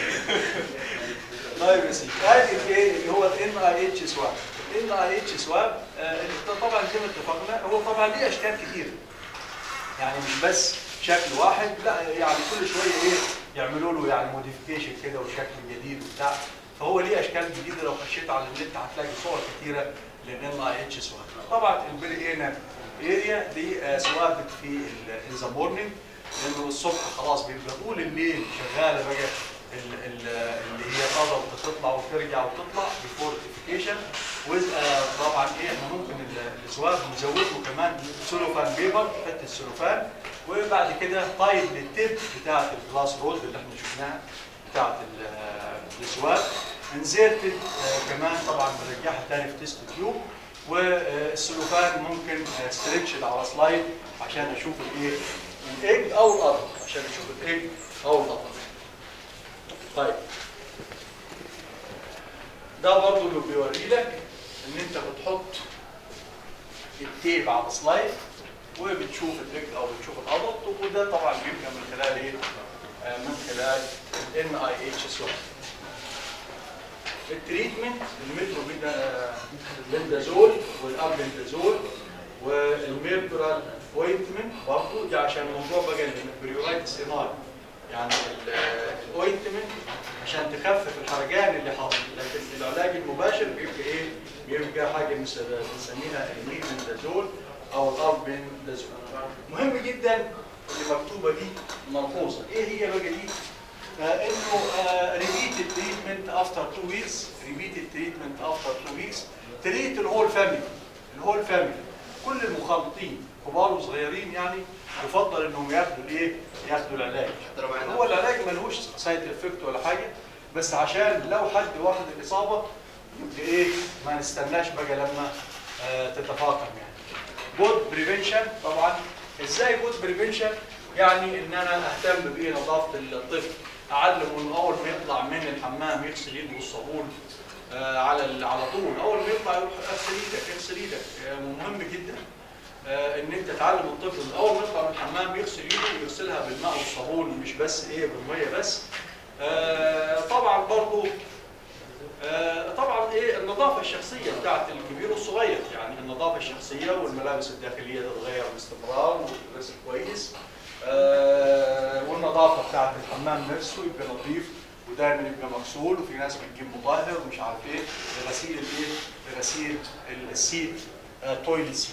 طيب يا سيدي ادي ايه اللي هو الان اي اتش سواب. الان اي اتش سواب طبعا زي ما اتفقنا هو طبعا ليه اشكال كتير، يعني مش بس شكل واحد، لا يعني كل شويه ايه يعملوا له يعني موديفيكيشن كده وشكل جديد وبتاع، فهو ليه اشكال جديده. لو خشيت على النت هتلاقي صور كتيره للان اي اتش سواب. طبعا البريئينال اريا دي سوابت في ان ذا مورنينج، لانه الصبح خلاص بيبقى طول الليل شغاله بقى اللي هي الادلت تطلع وترجع وتطلع بفورتيفيكيشن. طبعا ايه احنا ممكن السواب نزود له كمان سلوفان بيبر، حته سلوفان، وبعد كده طيب للتيب بتاعت الجلاس رول اللي احنا شفناها بتاعت السواب، انزرتد كمان طبعا بنرجعها تاني في تيست تيوب، والسلوفان ممكن ستريتشد على سلايد عشان اشوف الايه؟ الايج او الارض، عشان اشوف الايج او الارض. طيب ده برضه اللي بيوري لك ان انت بتحط التيب على سلايد وبتشوف الايج او بتشوف الادلت، وده طبعا بيبقى من خلال ايه؟ من خلال الان اي اتش سواب. التريتمنت الميتروبيدازول والابلندازول والميربرال اوينتمنت برضه دي عشان الموضوع بقى البريورايتس انار، يعني الاوينتمنت عشان تخفف الحرقان اللي حاصل، لكن العلاج المباشر بيبقى ايه؟ بيبقى حاجه بنسميها الميتروبيدازول او الارض بين لازم. مهم جدا اللي مكتوبه دي ملحوظه، ايه هي بقى دي؟ آه انه ريبيتد تريتمنت افتر تو ويكس، ريبيتد تريتمنت افتر تو ويكس، تريت الهول فاميلي، الهول فاميلي كل المخالطين كبار وصغيرين يعني يفضل انهم ياخدوا الايه؟ ياخدوا العلاج. هو العلاج ملهوش سايد افكت ولا حاجه، بس عشان لو حد واخد الاصابه يبقى ايه؟ ما نستناش بقى لما آه تتفاقم يعني. جود بريفنشن طبعا. ازاي جود بريفنشن؟ يعني ان انا اهتم بايه؟ نظافه الطفل، اعلمه انه اول ما يطلع من الحمام يغسل ايده بالصابون آه على على طول، اول ما يطلع يروح اغسل ايدك اغسل ايدك، آه مهم جدا آه ان انت تعلم الطفل ان اول ما يطلع من الحمام يغسل ايده ويغسلها بالماء والصابون، مش بس ايه بالميه بس. آه طبعا برضه آه طبعا ايه النظافه الشخصيه بتاعت الكبير والصغير، يعني النظافه الشخصيه والملابس الداخليه تتغير باستمرار وتغسل كويس. آه والنظافه بتاعت الحمام نفسه يبقى نظيف ودايما يبقى مغسول، وفي ناس بتجيب مطهر ومش عارف ايه لغسيل الايه؟ لغسيل السيت آه تويلت سيت.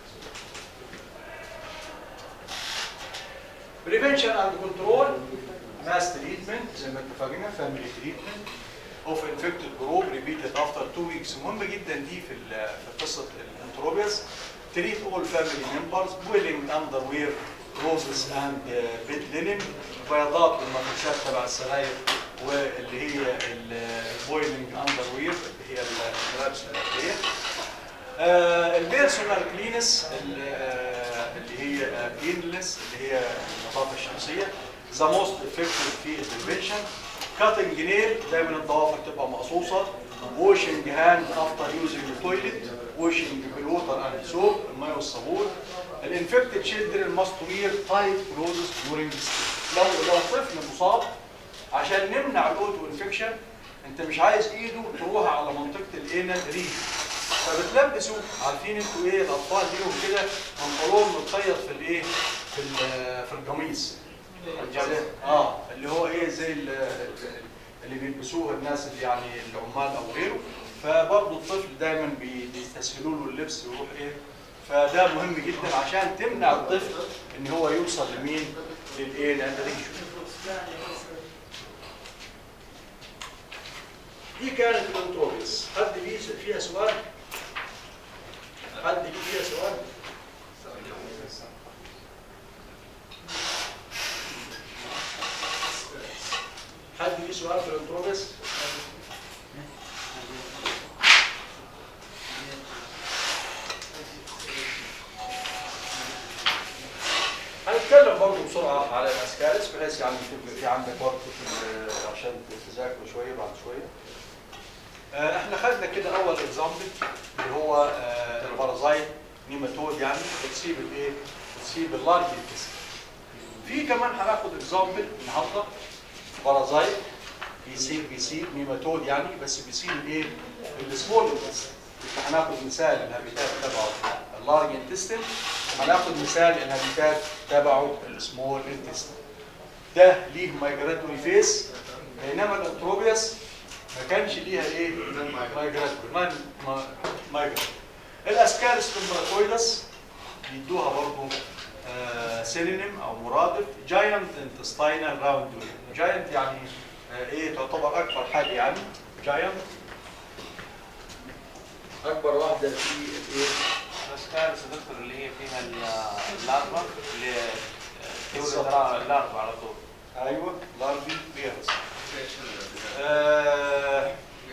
بريفنشن اند كنترول، ماس تريتمنت زي ما اتفقنا، فاميلي تريتمنت اوف انفكتد جروب ريبيتد افتر تو ويكس. مهمه جدا دي في في قصه الانتروبياس. تريت اول فاميلي ممبرز، بويلنج اندر وير كلوزز اند بيت لينن، بياضات المفروشات تبع السراير واللي هي البويلنج اندر وير اللي هي الملابس الداخليه. البيرسونال كلينس اللي هي كلينلس اللي هي النظافه الشخصيه. ذا موست افكتيف في البريفنشن. كاتنج نيل، دايما الضوافر تبقى مقصوصه. واشنج هاند افتر يوزنج تويلت، واشنج بالووتر اند سوب، الماء والصابون. الانفكتد تشيلدرن ماست وير تايت كلوزز دورينج لو لو طفل مصاب، عشان نمنع الاوتو انفكشن انت مش عايز ايده تروح على منطقه الانال ريج، فبتلبسوا عارفين انتوا ايه الاطفال ليهم كده بنطلون متخيط في الايه؟ في في القميص. اه اللي هو ايه زي اللي بيلبسوه الناس اللي يعني العمال او غيره، فبرضه الطفل دايما بيستسهلوا له اللبس ويروح ايه؟ فده مهم جدا عشان تمنع الطفل ان هو يوصل لمين؟ للايه؟ للريجو. دي كانت الانتروبيس. حد فيها سؤال؟ حد فيها سؤال؟ حد ليه سؤال في الانتروبيس؟ هنتكلم برضه بسرعه على الاسكارس بحيث يعني في عندك وقت عشان تذاكروا شويه بعد شويه. احنا خدنا كده اول اكزامبل اللي هو آه البارازايت نيماتود، يعني بتصيب الايه؟ بتصيب اللارج انتستين. في كمان هناخد اكزامبل النهارده بارازايت بيصيب بيصيب نيماتود يعني بس بيصيب الايه؟ السمول انتستين. هناخد مثال الهابيتات تبعه اللارج انتستين، هناخد مثال الهابيتات تبعه السمول انتستين. ده ليه مايجراتوري فيس، بينما الانتروبياس ما كانش ليها ايه؟ مايجراتوري مايجراتوري. الاسكارس تمبراتويدس بيدوها برضه آه سينونيم او مرادف، جاينت انتستينال راوند. جاينت يعني آه ايه؟ تعتبر اكبر حاجه يعني جاينت، اكبر واحده في الايه؟ الاسكارس يا دكتور اللي هي فيها اللارفا اللي تولد اللارفا على طول. ايوه لارفي فيروس. آه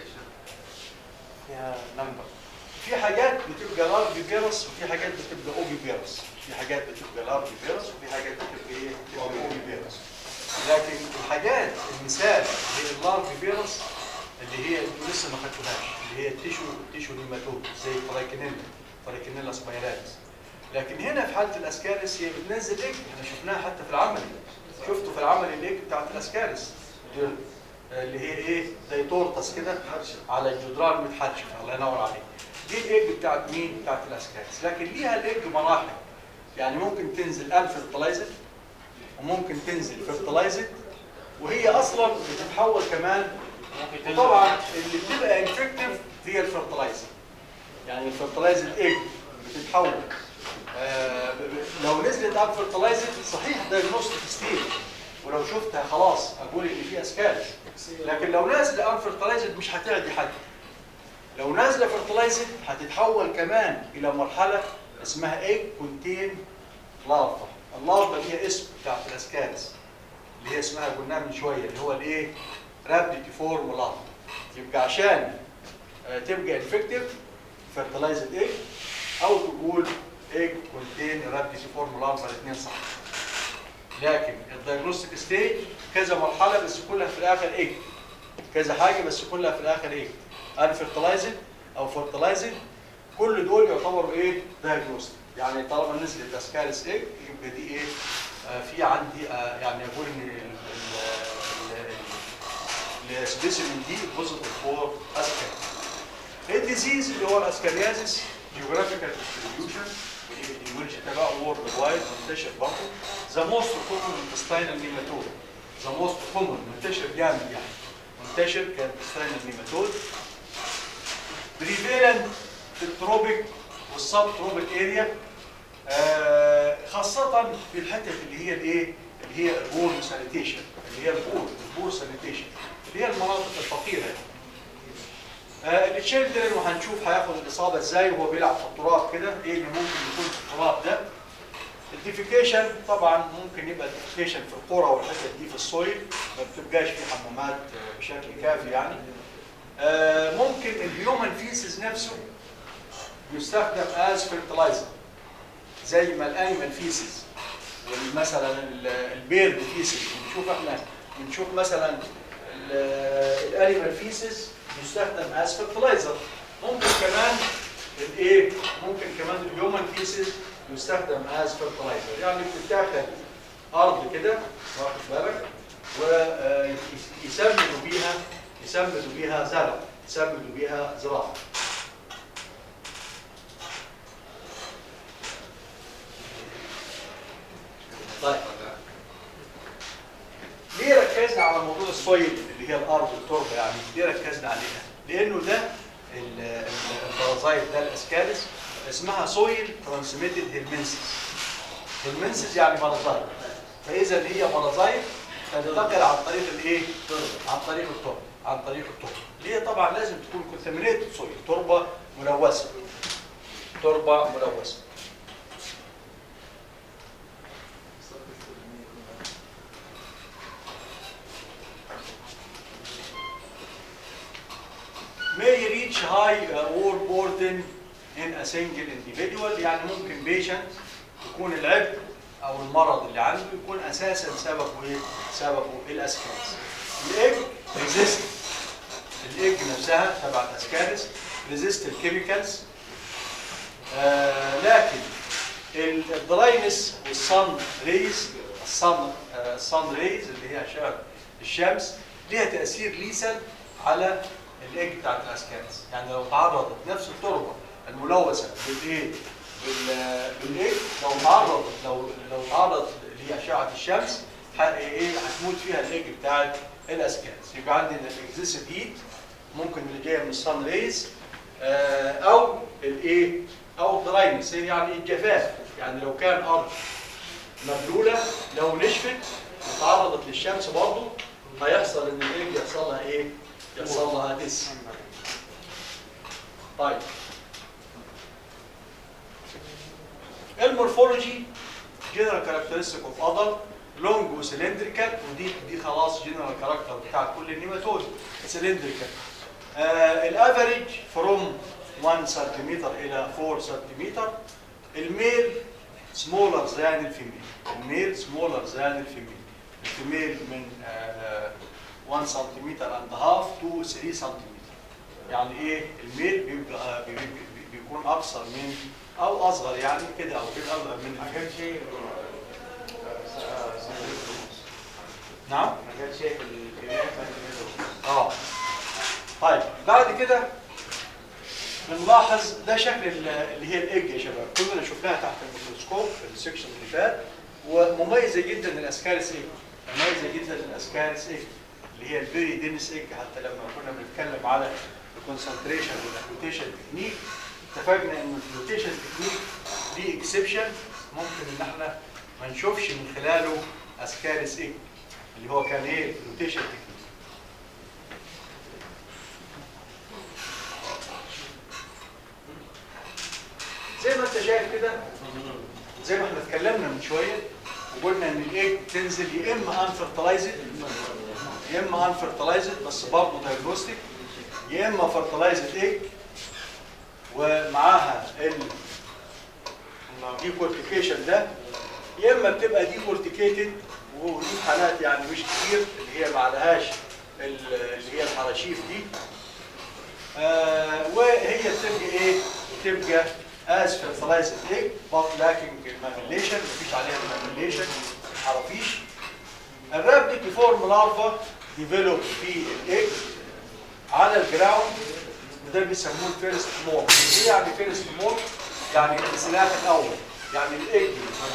فيها نمبر. في حاجات بتبقى لارفي فيروس وفي حاجات بتبقى اوبي فيروس. في حاجات بتبقى لارفي فيروس وفي حاجات بتبقى ايه؟ بتبقى اوبي فيروس. لكن الحاجات المثال اللي هي اللارفي فيروس اللي هي انتوا لسه ما خدتوهاش، اللي هي التيشو التيشو نيماتود زي ترايكينيلا ترايكينيلا سبايراليس. لكن هنا في حاله الاسكارس هي بتنزل ايج، احنا شفناها حتى في العمل، شفتوا في العمل الايج بتاعت الاسكارس اللي هي ايه؟ زي تورتس كده على الجدران متحرشف. الله ينور عليك. دي الايج بتاعت مين؟ بتاعت الاسكارس. لكن ليها الايج مراحل، يعني ممكن تنزل انفيرتلايزد وممكن تنزل فيرتلايزد، وهي اصلا بتتحول كمان. وطبعا اللي بتبقى انفكتيف هي الفيرتلايزد، يعني الفيرتلايزد ايج بتتحول آه لو نزلت انفرتلايزد صحيح دايجنوستيك ستيج، ولو شفتها خلاص اقول ان في اسكالس. لكن لو نازله انفرتلايزد مش هتعدي حد. لو نازله فرتلايزد هتتحول كمان الى مرحله اسمها ايج كونتين لارفا. اللارفا هي اسم بتاعت الاسكالس اللي هي اسمها قلناها من شويه اللي هو الايه؟ رابيديفورم لارفا. يبقى عشان آه تبقى انفكتيف فرتلايزد ايج او تقول ايج كونتين رابيديفورم لارفا، الاثنين صح. لكن الدايجنوستيك ستيج كذا مرحله بس كلها في الاخر ايج. كذا حاجه بس كلها في الاخر ايج. انفرتلايزد او فرتلايزد كل دول يعتبروا ايه؟ دايجنوستيك. يعني طالما نزلت اسكالس ايج يبقى دي ايه؟ آه في عندي آه يعني اقول ان السبيسيمين دي بوزيتيف فور اسكالس. الديزيز اللي هو الاسكاليازيس جيوغرافيكال ديستريبيوشن والإيديولوجي تبعه وورلد وايد منتشر برضه. ذا موست كومن انتستاينال نيماتود. ذا موست كومن منتشر جامد يعني. منتشر كانتستاينال نيماتود. بريفيلنت في التروبيك والسب تروبيك اريا آه خاصة في الحتة اللي هي الايه؟ اللي هي البور سانيتيشن، اللي هي البور البور سانيتيشن اللي هي المناطق الفقيرة يعني. آه التشيلدرن وهنشوف هياخد الاصابه ازاي وهو بيلعب في التراب كده، ايه اللي ممكن يكون في التراب ده. الديفيكيشن طبعا ممكن يبقى الديفيكيشن في القرى والحتت دي في السويل، ما بتبقاش في حمامات بشكل كافي يعني. آه ممكن الهيومن فيسز نفسه يستخدم از فيرتلايزر زي ما الانيمال فيسز ومثلا البيرد فيسز. بنشوف احنا بنشوف مثلا الانيمال فيسز يستخدم از فيرتلايزر. ممكن كمان الايه؟ ممكن كمان الهيومن فيسز يستخدم از فيرتلايزر. يعني بتتاخد ارض كده واخد بالك ويسمدوا بيها يسمدوا بيها زرع، يسمدوا بيها زراعه. طيب ليه ركزنا على موضوع السويل اللي هي الارض والتربه يعني؟ ليه ركزنا عليها؟ لانه ده البارازايت ده الاسكالس اسمها سويل ترانسميتد هيلمنسيس. هيلمنسيس يعني بارازايت، فاذا هي بارازايت تنتقل عن طريق الايه؟ عن طريق التربه، عن طريق التربه. ليه؟ طبعا لازم تكون كونتامينيتد سويل، تربه ملوثه. تربه ملوثه. may reach high ore burden in a single individual. يعني ممكن patient يكون العبء او المرض اللي عنده يكون اساسا سببه ايه؟ سببه الاسكالس. الايج ريزيست، الايج نفسها تبع الاسكالس ريزيست الكيميكالز. آه لكن الدراينس والصن ريز، الصن الصن ريز اللي هي اشعه الشمس ليها تاثير ليسل على الايج بتاعت الاسكالس. يعني لو تعرضت نفس التربه الملوثه بالايه؟ بالايج لو تعرضت لو لو تعرضت لاشعه الشمس ايه هتموت فيها الايج بتاعت الاسكالس. يبقى عندنا الاكزيسيف هيت ممكن اللي جايه من الصن ريز او الايه؟ او الدراينس يعني الجفاف. يعني لو كان ارض مبلوله لو نشفت وتعرضت للشمس برضه هيحصل ان الايج يحصل لها ايه؟ يحصل لها ديس. طيب المورفولوجي جنرال كاركترستيك اوف ادلت لونج وسلندريكال، ودي دي خلاص جنرال كاركتر بتاع كل النيماتود سلندريكال. آه الافريج فروم واحد سنتيمتر الى أربعة سنتيمتر. الميل سمولر ذان الفيميل، الميل سمولر ذان الفيميل. الفيميل من آه واحد سنتيمتر اند هاف تو ثلاثة سنتيمتر. يعني ايه؟ الميل بيبقى بيكون اقصر من او اصغر يعني كده او كده اصغر من اقل شيء نعم؟ اقل شيء في الكميات اه طيب بعد كده بنلاحظ ده شكل اللي هي الايج يا شباب، كلنا شفناها تحت الميكروسكوب في السكشن اللي فات، ومميزه جدا الاسكالس ايج، مميزه جدا الاسكالس ايج اللي هي الفيري دينس ايج. حتى لما كنا بنتكلم على الكونسنتريشن والاكلوتيشن تكنيك اتفقنا ان الفلوتيشن تكنيك ليه اكسبشن ممكن ان احنا ما نشوفش من خلاله اسكاريس ايه اللي هو كان ايه روتيشن تكنيك. زي ما انت شايف كده، زي ما احنا اتكلمنا من شويه وقلنا ان الايج تنزل يا اما انفرتلايزد يا اما انفرتلايزد بس برضه دايجنوستيك، يا اما فرتلايزد ايج ومعاها الديكورتيكيشن ده، يا اما بتبقى ديكورتيكيتد ودي حالات يعني مش كتير اللي هي ما عليهاش اللي هي الحراشيف دي. آه وهي بتبقى ايه؟ بتبقى as fertilized egg but lacking mammillation، مفيش عليها mammillation، حرافيش. الرابديكيفورم لارفا ديفلوب في الايج على الجراوند وده بيسموه الفيرست مول. ايه يعني فيرست مول؟ يعني الانسلاخ الاول، يعني الايج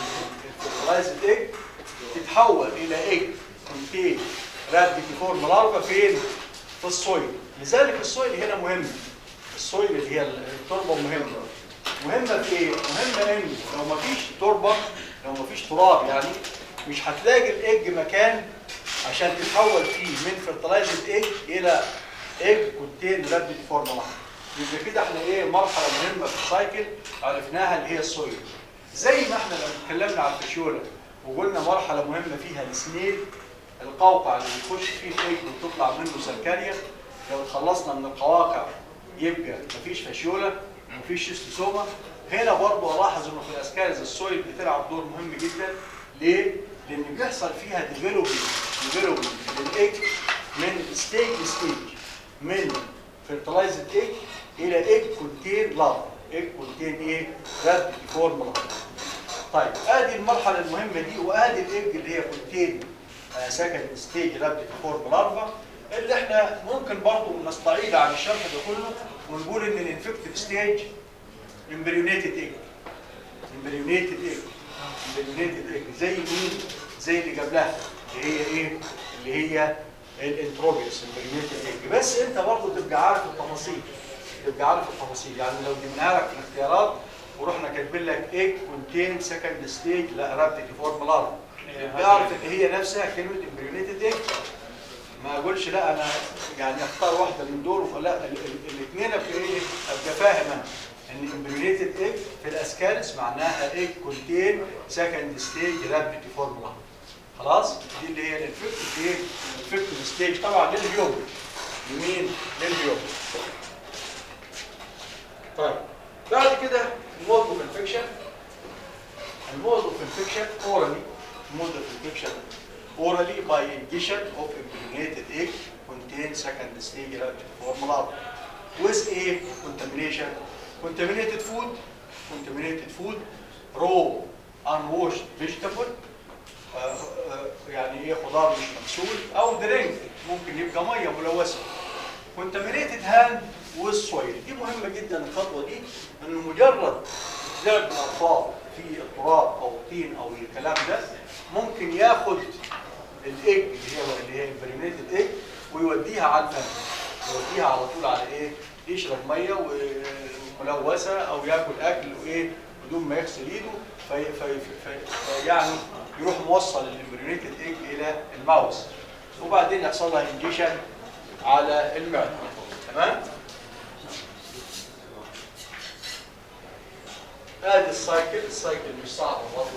الفيرتلايزد ايج تتحول الى ايج كونتين رابديكيفورم لارفا فين؟ في السويل. لذلك السويل هنا مهم. السويل اللي هي التربه مهمه. مهمه في ايه؟ مهمه ان لو ما فيش تربه، لو ما فيش تراب يعني مش هتلاقي الايج مكان عشان تتحول فيه من فيرتلايزد ايج الى ايج كونتين رابديكيفورم لارفا. يبقى كده احنا ايه مرحله مهمه في السايكل عرفناها اللي هي السويل. زي ما احنا لما اتكلمنا على الفشوله وقلنا مرحله مهمه فيها السنيل، القوقع اللي بيخش فيه الايج وتطلع منه سلكاريا. لو اتخلصنا من القواقع يبقى مفيش فشيوله ومفيش شيستوسوما. هنا برضه الاحظ انه في الاسكاريز السويل بتلعب دور مهم جدا. ليه؟ لان بيحصل فيها ديفلوبمنت ديفلوبمنت للايج من ستيج لستيج، من فيرتلايزد ايج الى ايج كونتين لارفا. ايج كونتين ايه؟ رابديكيفورم لارفا. طيب ادي المرحله المهمه دي، وادي الايج اللي هي كونتين سكند ستيج رابديكيفورم لارفا اللي احنا ممكن برضه نستعيد عن الشرح ده كله ونقول ان الانفكتيف ستيج امبريونيتد ايج. امبريونيتد ايج امبريونيتد ايج زي مين؟ زي اللي قبلها اللي هي ايه؟ اللي هي الانتروبيوس امبريونيتد ايج. بس انت برضه تبقى عارف التفاصيل، تبقى عارف التفاصيل. يعني لو جبناها لك في الاختيارات ورحنا كاتبين لك ايج كونتين سكند ستيج لا رابديكيفورم لارفا، تبقى عارف ان هي نفسها كلمه امبريونيتد ايج. ما اقولش لا انا يعني اختار واحده من دول، لا الاثنين ابقى ايه؟ ابقى فاهم ان امبريونيتد ايج في الاسكاريس معناها ايج كونتين سكند ستيج رابديكيفورم لارفا. خلاص؟ دي اللي هي الانفكتيف ايه؟ الانفكتيف ستيج طبعا للهيومن. لمين؟ للهيومن. طيب بعد كده المود اوف انفكشن. المود اوف انفكشن اورالي. مود اوف انفكشن orally by ingestion of impregnated egg contain second stage rhabdiciform larva with a contamination, contaminated food, contaminated food, raw unwashed vegetable uh, uh, يعني ايه خضار مش مغسول او درينك ممكن يبقى ميه ملوثه. contaminated hand with soil. دي مهمه جدا الخطوه دي، انه مجرد لعب الاطفال في التراب او الطين او الكلام ده ممكن ياخد الايج اللي هي اللي هي امبريونيتد ايج ويوديها على الفم، يوديها على طول على ايه؟ يشرب ميه وملوثه او ياكل اكل وايه بدون ما يغسل ايده، في في في يعني يروح موصل الامبريونيتد ايج الى الماوس وبعدين يحصل لها انجيشن على المعده. تمام؟ ادي السايكل، السايكل مش صعبه برضه.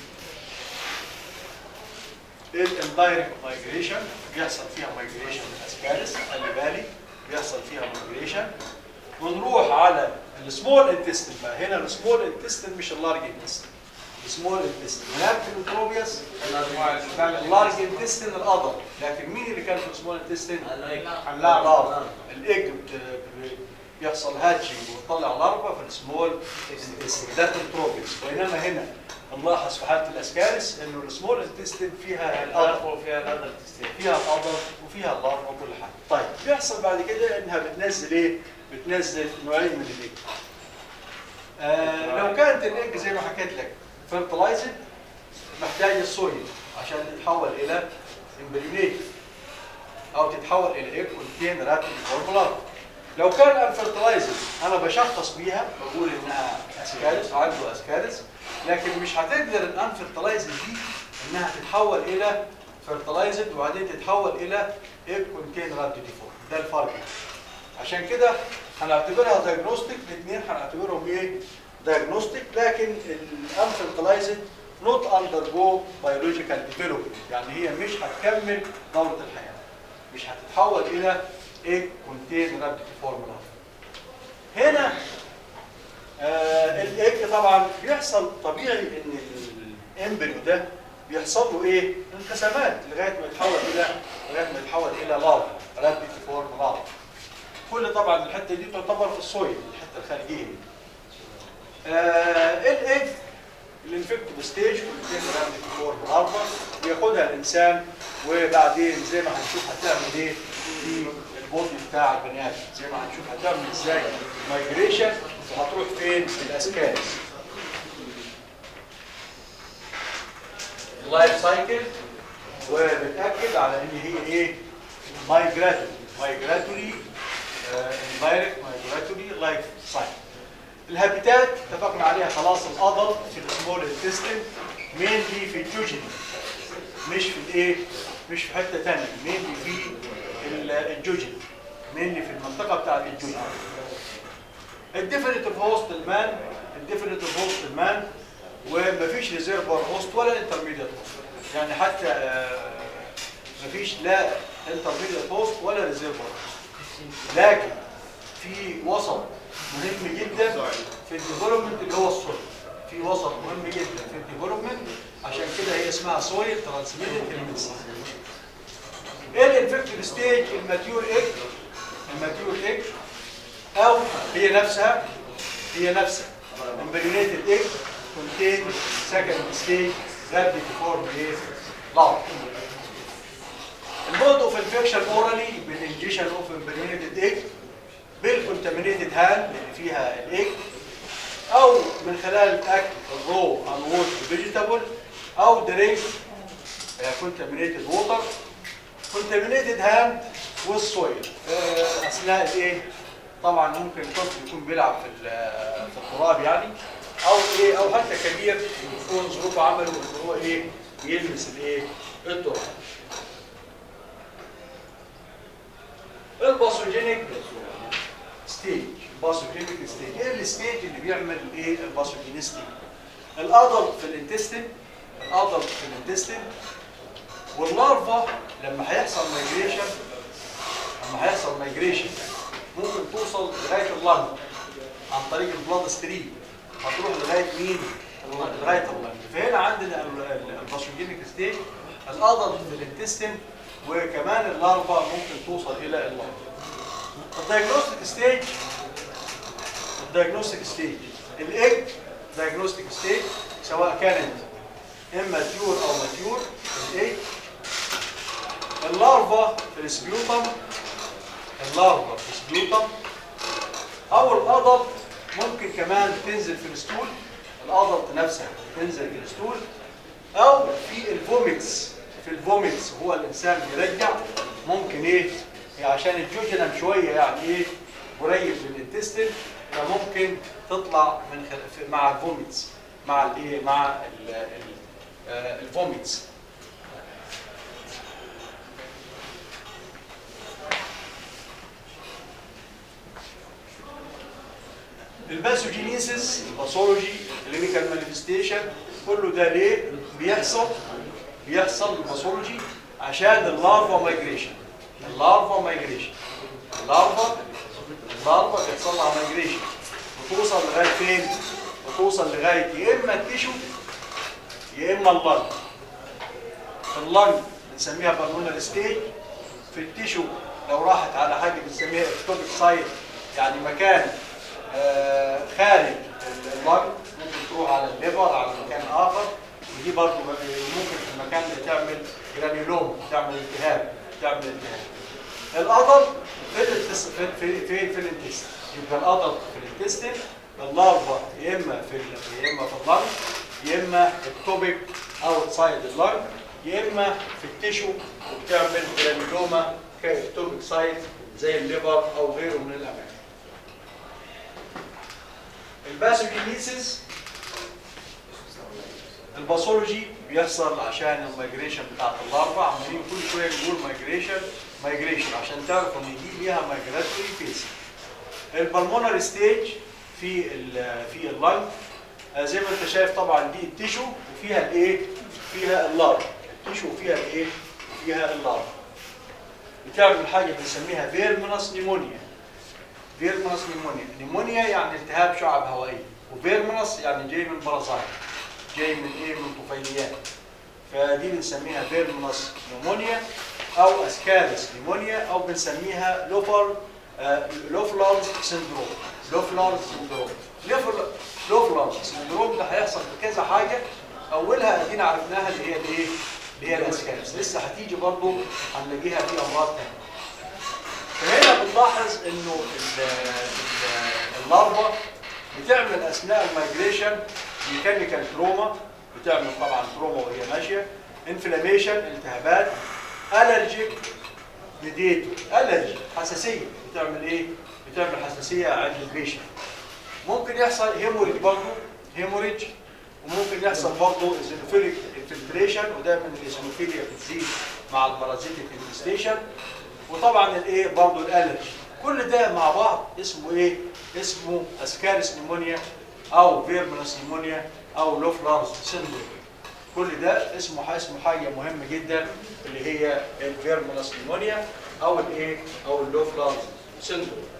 الاندايركت مايجريشن بيحصل فيها مايجريشن الاسكاريس، خلي بالي بيحصل فيها مايجريشن. ونروح على السمول انتستين بقى. هنا السمول انتستين مش اللارج انتستين. السمول انتستين هناك في الانتروبياس اللارج انتستين القدر، لكن مين اللي كان في السمول انتستين؟ اللارفا. الايج بيحصل هاتشنج وتطلع لارفا في السمول انتستين ده الانتروبيس. بينما هنا نلاحظ في حاله الاسكاريس انه السمول انتستين فيها القدر وفيها القدر فيها القدر وفيها اللارفا وكل حاجه. طيب بيحصل بعد كده انها بتنزل ايه؟ بتنزل نوعين من الايج. آه لو كانت الايج زي ما حكيت لك فيرتلايزد محتاج السويل عشان تتحول الى امبريونيت او تتحول الى ايج كونتين رابديكيفورم لارفا. لو كان انفرتلايزد انا بشخص بيها بقول انها اسكارس عنده اسكارس، لكن مش هتقدر الانفرتلايزد دي انها تتحول الى فرتلايزد وبعدين تتحول الى ايه كونتين رابيدي فورم. ده الفرق. عشان كده هنعتبرها دايجنوستيك، الاثنين هنعتبرهم ايه؟ دايجنوستيك، لكن الانفرتلايزد نوت اندرجو بيولوجيكال ديفلوبمنت، يعني هي مش هتكمل دوره الحياه، مش هتتحول الى ايه كونتين رابيدي فورم. هنا آه الايج طبعا بيحصل طبيعي ان الامبريو ده بيحصل له ايه؟ انقسامات لغايه ما يتحول الى لغايه ما يتحول الى لارفا، رابيدي فورم لارفا. كل طبعا الحته دي تعتبر في السويل، الحته الخارجيه. آه الايج الانفكتيف ستيج والانفكتيف رابيدي فورم لارفا بياخدها الانسان، وبعدين زي ما هنشوف هتعمل ايه في البودي بتاع البني ادم، زي ما هنشوف هتعمل ازاي مايجريشن وهتروح فين في الاسكارس. اللايف سايكل وبتاكد على ان هي ايه؟ مايجراتوري مايجراتوري دايركت مايجراتوري لايف سايكل. الهابيتات اتفقنا عليها خلاص، الادلت في السمول انتستين مينلي في الجوجين، مش في الايه؟ مش في حته ثانيه، مينلي في الجوجين، مينلي في المنطقه بتاعت الجوجين. الديفينيتيف هوست المان، الديفينيتيف هوست المان ومفيش ريزيرفوار هوست ولا انترميديت هوست، يعني حتى آه مفيش لا انترميديت هوست ولا ريزيرفوار هوست، لكن في وسط مهم جدا في الديفلوبمنت اللي هو السويل، في وسط مهم جدا في الديفلوبمنت، عشان كده هي اسمها سويل ترانسميتد هيلمنتس. ايه الانفكتيف ستيج؟ الماتيور ايج، الماتيور ايج او هي نفسها هي نفسها امبريونيتد ايج contain second stage rapid form larva. المود اوف انفكشن اورالي بالانجيشن اوف امبريونيتد ايج، بالكونتامينيتد هاند اللي فيها الايج، او من خلال الاكل الرو ان ووش فيجيتابل، او درينك كونتامينيتد ووتر، كونتامينيتد هاند والسويل اثناء الايه؟ طبعا ممكن الطفل يكون بيلعب في في التراب يعني، او ايه، او حتى كبير يكون ظروف عمله ان هو ايه؟ يلمس الايه؟ التراب. الباثوجينيك ستيج، الباثوجينيك ستيج، ايه الستيج اللي بيعمل ايه الباثوجينيستي؟ الادلت في الانتستين، الادلت في الانتستين، واللارفا لما هيحصل مايجريشن، لما هيحصل مايجريشن ممكن توصل لغايه اللنج عن طريق البلاد ستريم، هتروح لغايه مين؟ لغايه اللنج. فهنا عندنا الباثوجينيك ستيج، الادلت في الانتستين، وكمان اللارفا ممكن توصل الى اللنج. الدايجنوستيك ستيج، الدايجنوستيك ستيج الايج دايجنوستيك ستيج سواء كانت اما تيور او ماتيور الايج. اللارفا في السبيوتم، اللارفا في السبيوتم، او الادلت ممكن كمان تنزل في الستول، الادلت نفسها تنزل في الستول، او في الفوميتس، في الفوميتس هو الانسان بيرجع ممكن ايه؟ عشان الجوجنم شويه يعني ايه؟ قريب من الانتستين، فممكن تطلع من خل... مع الفوميتس، مع الايه؟ مع الفوميتس. الباثوجينيسيس، الباثولوجي، كلينيكال مانيفستيشن، كله ده ليه بيحصل؟ بيحصل الباثولوجي عشان اللارفا مايجريشن، اللارفا مايجريشن، اللارفا اللارفا بيحصل لها مايجريشن وتوصل لغايه فين؟ وتوصل لغايه يا اما التيشو يا اما اللنج. في اللنج بنسميها بالمونر ستيج، في التيشو لو راحت على حاجه بنسميها اكتوبيك سايت، يعني مكان آه خارج اللنج، ممكن تروح على الليفر على مكان اخر، ودي برضه ممكن في المكان ده تعمل جرانيولوم، تعمل التهاب، تعمل التهاب. الادلت في الانتست في في في, في الانتست، يبقى الادلت في الانتستين، اللارفا يا اما في يا اما في اللنج، يا اما اكتوبيك اوتسايد اللنج، يا اما في التيشو وبتعمل جرانيولوما كاكتوبيك سايت زي الليفر او غيره من الاماكن. الباثوجينيسيس الباثولوجي بيحصل عشان المايجريشن بتاعت اللارفا، عمالين كل شويه نقول مايجريشن مايجريشن عشان تعرف ان دي ليها مايجراتوري فيس. البلمونري ستيج في ال في اللنج زي ما انت شايف طبعا دي التيشو وفيها الايه؟ فيها اللارفا، التيشو وفيها الايه؟ فيها اللارفا. بتعمل حاجه بنسميها فيرمنس نيمونيا. فيرمنس نيمونيا، نيمونيا يعني التهاب شعب هوائيه، وفيرمنس يعني جاي من بارازايت، جاي من ايه؟ من طفيليات. فدي بنسميها فيرمنس نيمونيا او اسكارس نيمونيا او بنسميها لوفر آه لوفلارز سندروم. لوفلارز سندروم. لوفلارز سندروم ده هيحصل بكذا حاجه، اولها ادينا عرفناها اللي هي الايه؟ اللي هي الاسكارس، لسه هتيجي برضه هنلاقيها في امراض ثانيه. فهنا بنلاحظ انه اللارفا بتعمل اثناء المايجريشن ميكانيكال تروما، بتعمل طبعا تروما وهي ماشيه، انفلاميشن التهابات، الرجيك ميديتور، الرجي حساسيه، بتعمل ايه؟ بتعمل حساسيه عند البيشنت. ممكن يحصل هيموريج برضه، هيموريج، وممكن يحصل برضه ايزينوفيليك انفلتريشن، ودايما الايزينوفيليا بتزيد مع البارازيتيك انفستيشن، وطبعا الايه؟ برضه الالرجي. كل ده مع بعض اسمه ايه؟ اسمه اسكارس نيمونيا او فيرمنس نيمونيا او لوفلارز سيندروم. كل ده اسمه اسمه حاجه مهمه جدا اللي هي الفيرمنس نيمونيا او الايه؟ او اللوفلارز سيندروم.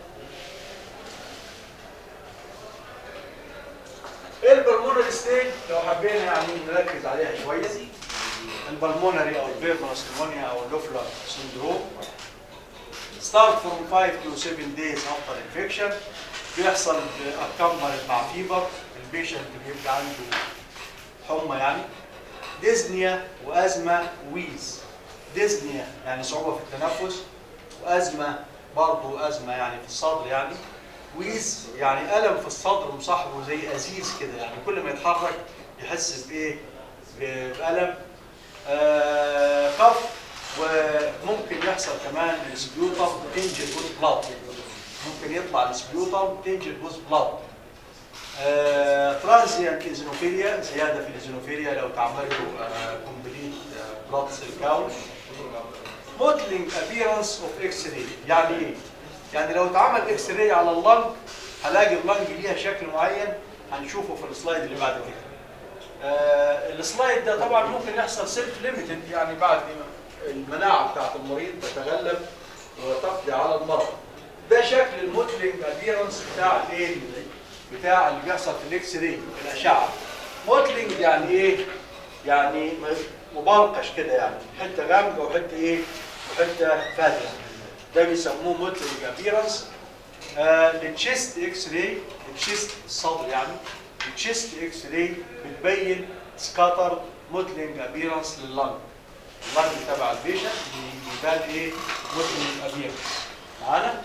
البلمونري ستيج لو حبينا يعني نركز عليها شويه، البلمونري او الفيرمنس نيمونيا او اللوفلار سيندروم start from five to seven days after infection، بيحصل accompanied مع فيبر، البيشنت بيبقى عنده حمى يعني، ديزنيا وازمه ويز. ديزنيا يعني صعوبه في التنفس، وازمه برضه ازمه يعني في الصدر يعني، ويز يعني الم في الصدر مصاحبه زي ازيز كده، يعني كل ما يتحرك يحس بايه؟ بالم. آه كف، وممكن يحصل كمان السبيوتم تنجل بوز بلاد، ممكن يطلع السبيوتم تنجل بوز بلاد. ترانزيانت ايزينوفيليا، زياده في الايزينوفيليا لو تعملوا كومبليت بلاد سيل كاونت. موديلنج ابيرنس اوف اكس راي، يعني ايه؟ يعني لو اتعمل اكس راي على اللنج هلاقي اللنج ليها شكل معين هنشوفه في السلايد اللي بعد كده. آه السلايد ده طبعا ممكن يحصل سيلف ليميتد، يعني بعد المناعه بتاعت المريض تتغلب وتقضي على المرض. ده شكل الموديلنج ابيرنس بتاع الايه؟ بتاع اللي بيحصل في الاكس راي في الاشعه. موديلنج يعني ايه؟ يعني مبرقش كده، يعني حته غامقه وحته ايه؟ وحته فاتحه. ده بيسموه موديلنج ابيرنس. التشيست اكس راي، التشيست الصدر يعني، التشيست اكس راي بتبين سكاتر موديلنج ابيرنس لللنج. اللنج تبع البيشنت بيبان ايه؟ موديلنج ابيرنس. معانا؟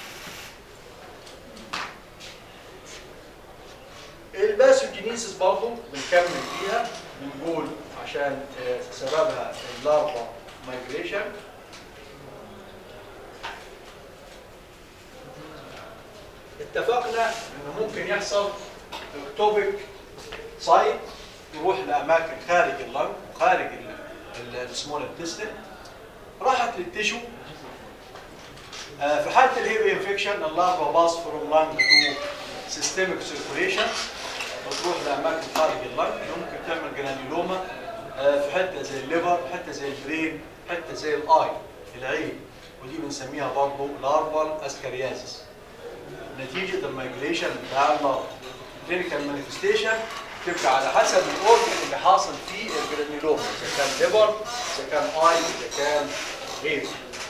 الباثوجينيسيس برضه بنكمل فيها، بنقول عشان سببها اللارفا مايجريشن. اتفقنا انه ممكن يحصل اكتوبيك سايت يروح لاماكن خارج اللنج وخارج السمول انتستين، راحت للتيشو. في حاله الهيب انفكشن اللارفا باص فروم لانج تو سيستميك سيركوليشن، بتروح لاماكن خارج اللنج، ممكن تعمل جرانيولوما في حته زي الليفر، حته زي البرين، حته زي الاي العين، ودي بنسميها برضه لارفال اسكاريازيس نتيجه المايجريشن بتاع اللارفا. كلينيكال مانيفستيشن تبقى على حسب الاورجن اللي حاصل فيه الجرانيولوما، اذا كان ليفر، اذا كان اي، اذا كان غيره.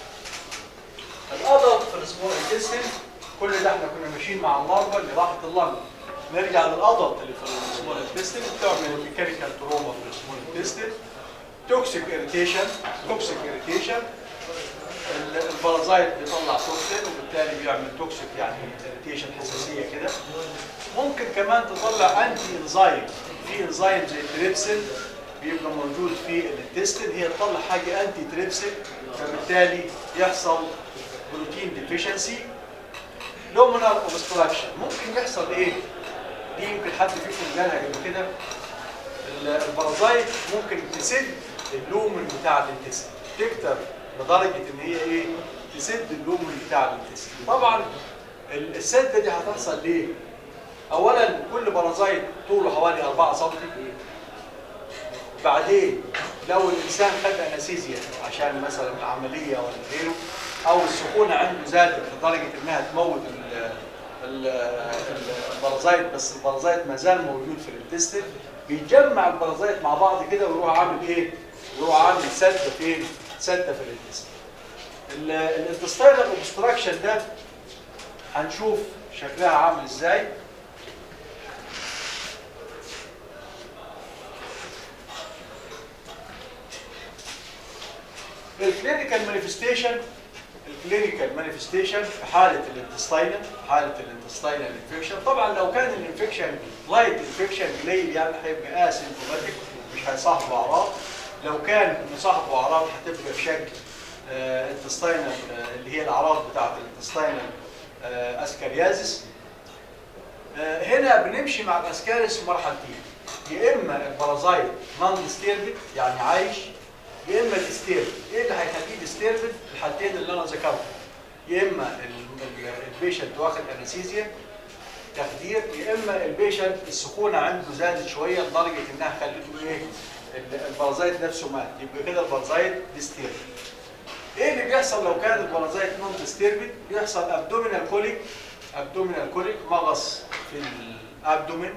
الادلت في السمول انتستين، كل ده احنا كنا ماشيين مع اللارفا اللي راحت اللنج. نرجع للادلت اللي في السمول انتستين، بتعمل ميكانيكال تروما في السمول انتستين، توكسيك اريتيشن، توكسيك اريتيشن، البارازايت بيطلع توكسين وبالتالي بيعمل توكسيك يعني اريتيشن، حساسيه كده. ممكن كمان تطلع انتي انزايم، في انزايم زي التريبسين بيبقى موجود في الانتستين، هي تطلع حاجه انتي تريبسين، فبالتالي يحصل بروتين ديفيشنسي، لومينال اوبستراكشن. ممكن يحصل ايه؟ دي يمكن حد فيكم قالها قبل كده. البارازايت ممكن تسد اللومن بتاع الانتستين، تكتر لدرجه ان هي ايه؟ تسد اللومن بتاع الانتستين. طبعا السده دي هتحصل ليه؟ اولا كل بارازايت طوله حوالي أربعة سم. بعدين لو الانسان خد انستيزيا عشان مثلا عمليه ولا غيره، او السخونه عنده زادت لدرجه انها تموت البارازايت، بس البارازايت ما زال موجود في الانتستين، بيجمع البارازايت مع بعض كده ويروح عامل ايه؟ يروح عامل سده فين؟ سده في الانتستين. الانتستينال اوبستراكشن ده هنشوف شكلها عامل ازاي. الكلينيكال مانيفستيشن الكلينيكال مانيفستيشن في حاله الانتستينال حاله الانتستينال انفكشن. طبعا لو كان الانفكشن لايت انفكشن قليل يعني هيبقى اسيمبتوماتيك، مش هيصاحبه اعراض. لو كان مصاحبه اعراض هتبقى في شكل انتستينال آه اللي هي الاعراض بتاعت الانتستينال آه اسكاريازيس. آه هنا بنمشي مع الاسكاريس في مرحلتين، يا اما البارازايت نون ديستيربد يعني عايش، يا اما ديستيربد. ايه اللي هيخليه ديستيربد؟ الحالتين اللي انا ذكرتهم، يا اما البيشنت واخد انستيزيا تخدير، يا اما البيشنت السخونه عنده زادت شويه لدرجه انها خلته ايه؟ البارازايت نفسه مات، يبقى كده البارازايت ديستيربد. ايه اللي بيحصل لو كان البارازايت نون ديستيربد؟ بيحصل ابدومينال كوليك ابدومينال كوليك مغص في الابدومين.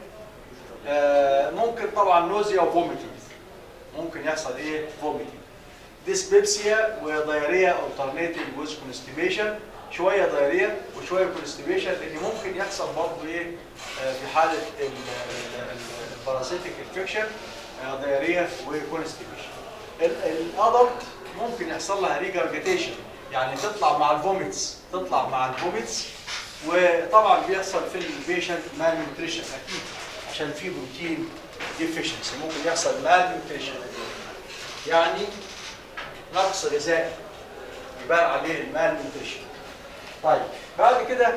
آه ممكن طبعا نوزيا وفوميتنج، ممكن يحصل ايه؟ فوميتنج. ديسبيبسيا ودايريا alternating with constipation، شويه دايريا وشويه كونستيبيشن، لان ممكن يحصل برضه ايه؟ آه في حاله البارازيتيك انفكشن دايريا وكونستيبيشن. الادلت ممكن يحصل لها ريجرجيتيشن، يعني تطلع مع الفوميتس تطلع مع الفوميتس وطبعا بيحصل في البيشنت مال نيوتريشن اكيد عشان في بروتين ديفيشنسي، ممكن يحصل مال نيوتريشن يعني نقص غذائي يبان عليه المال نيوتريشن. طيب بعد كده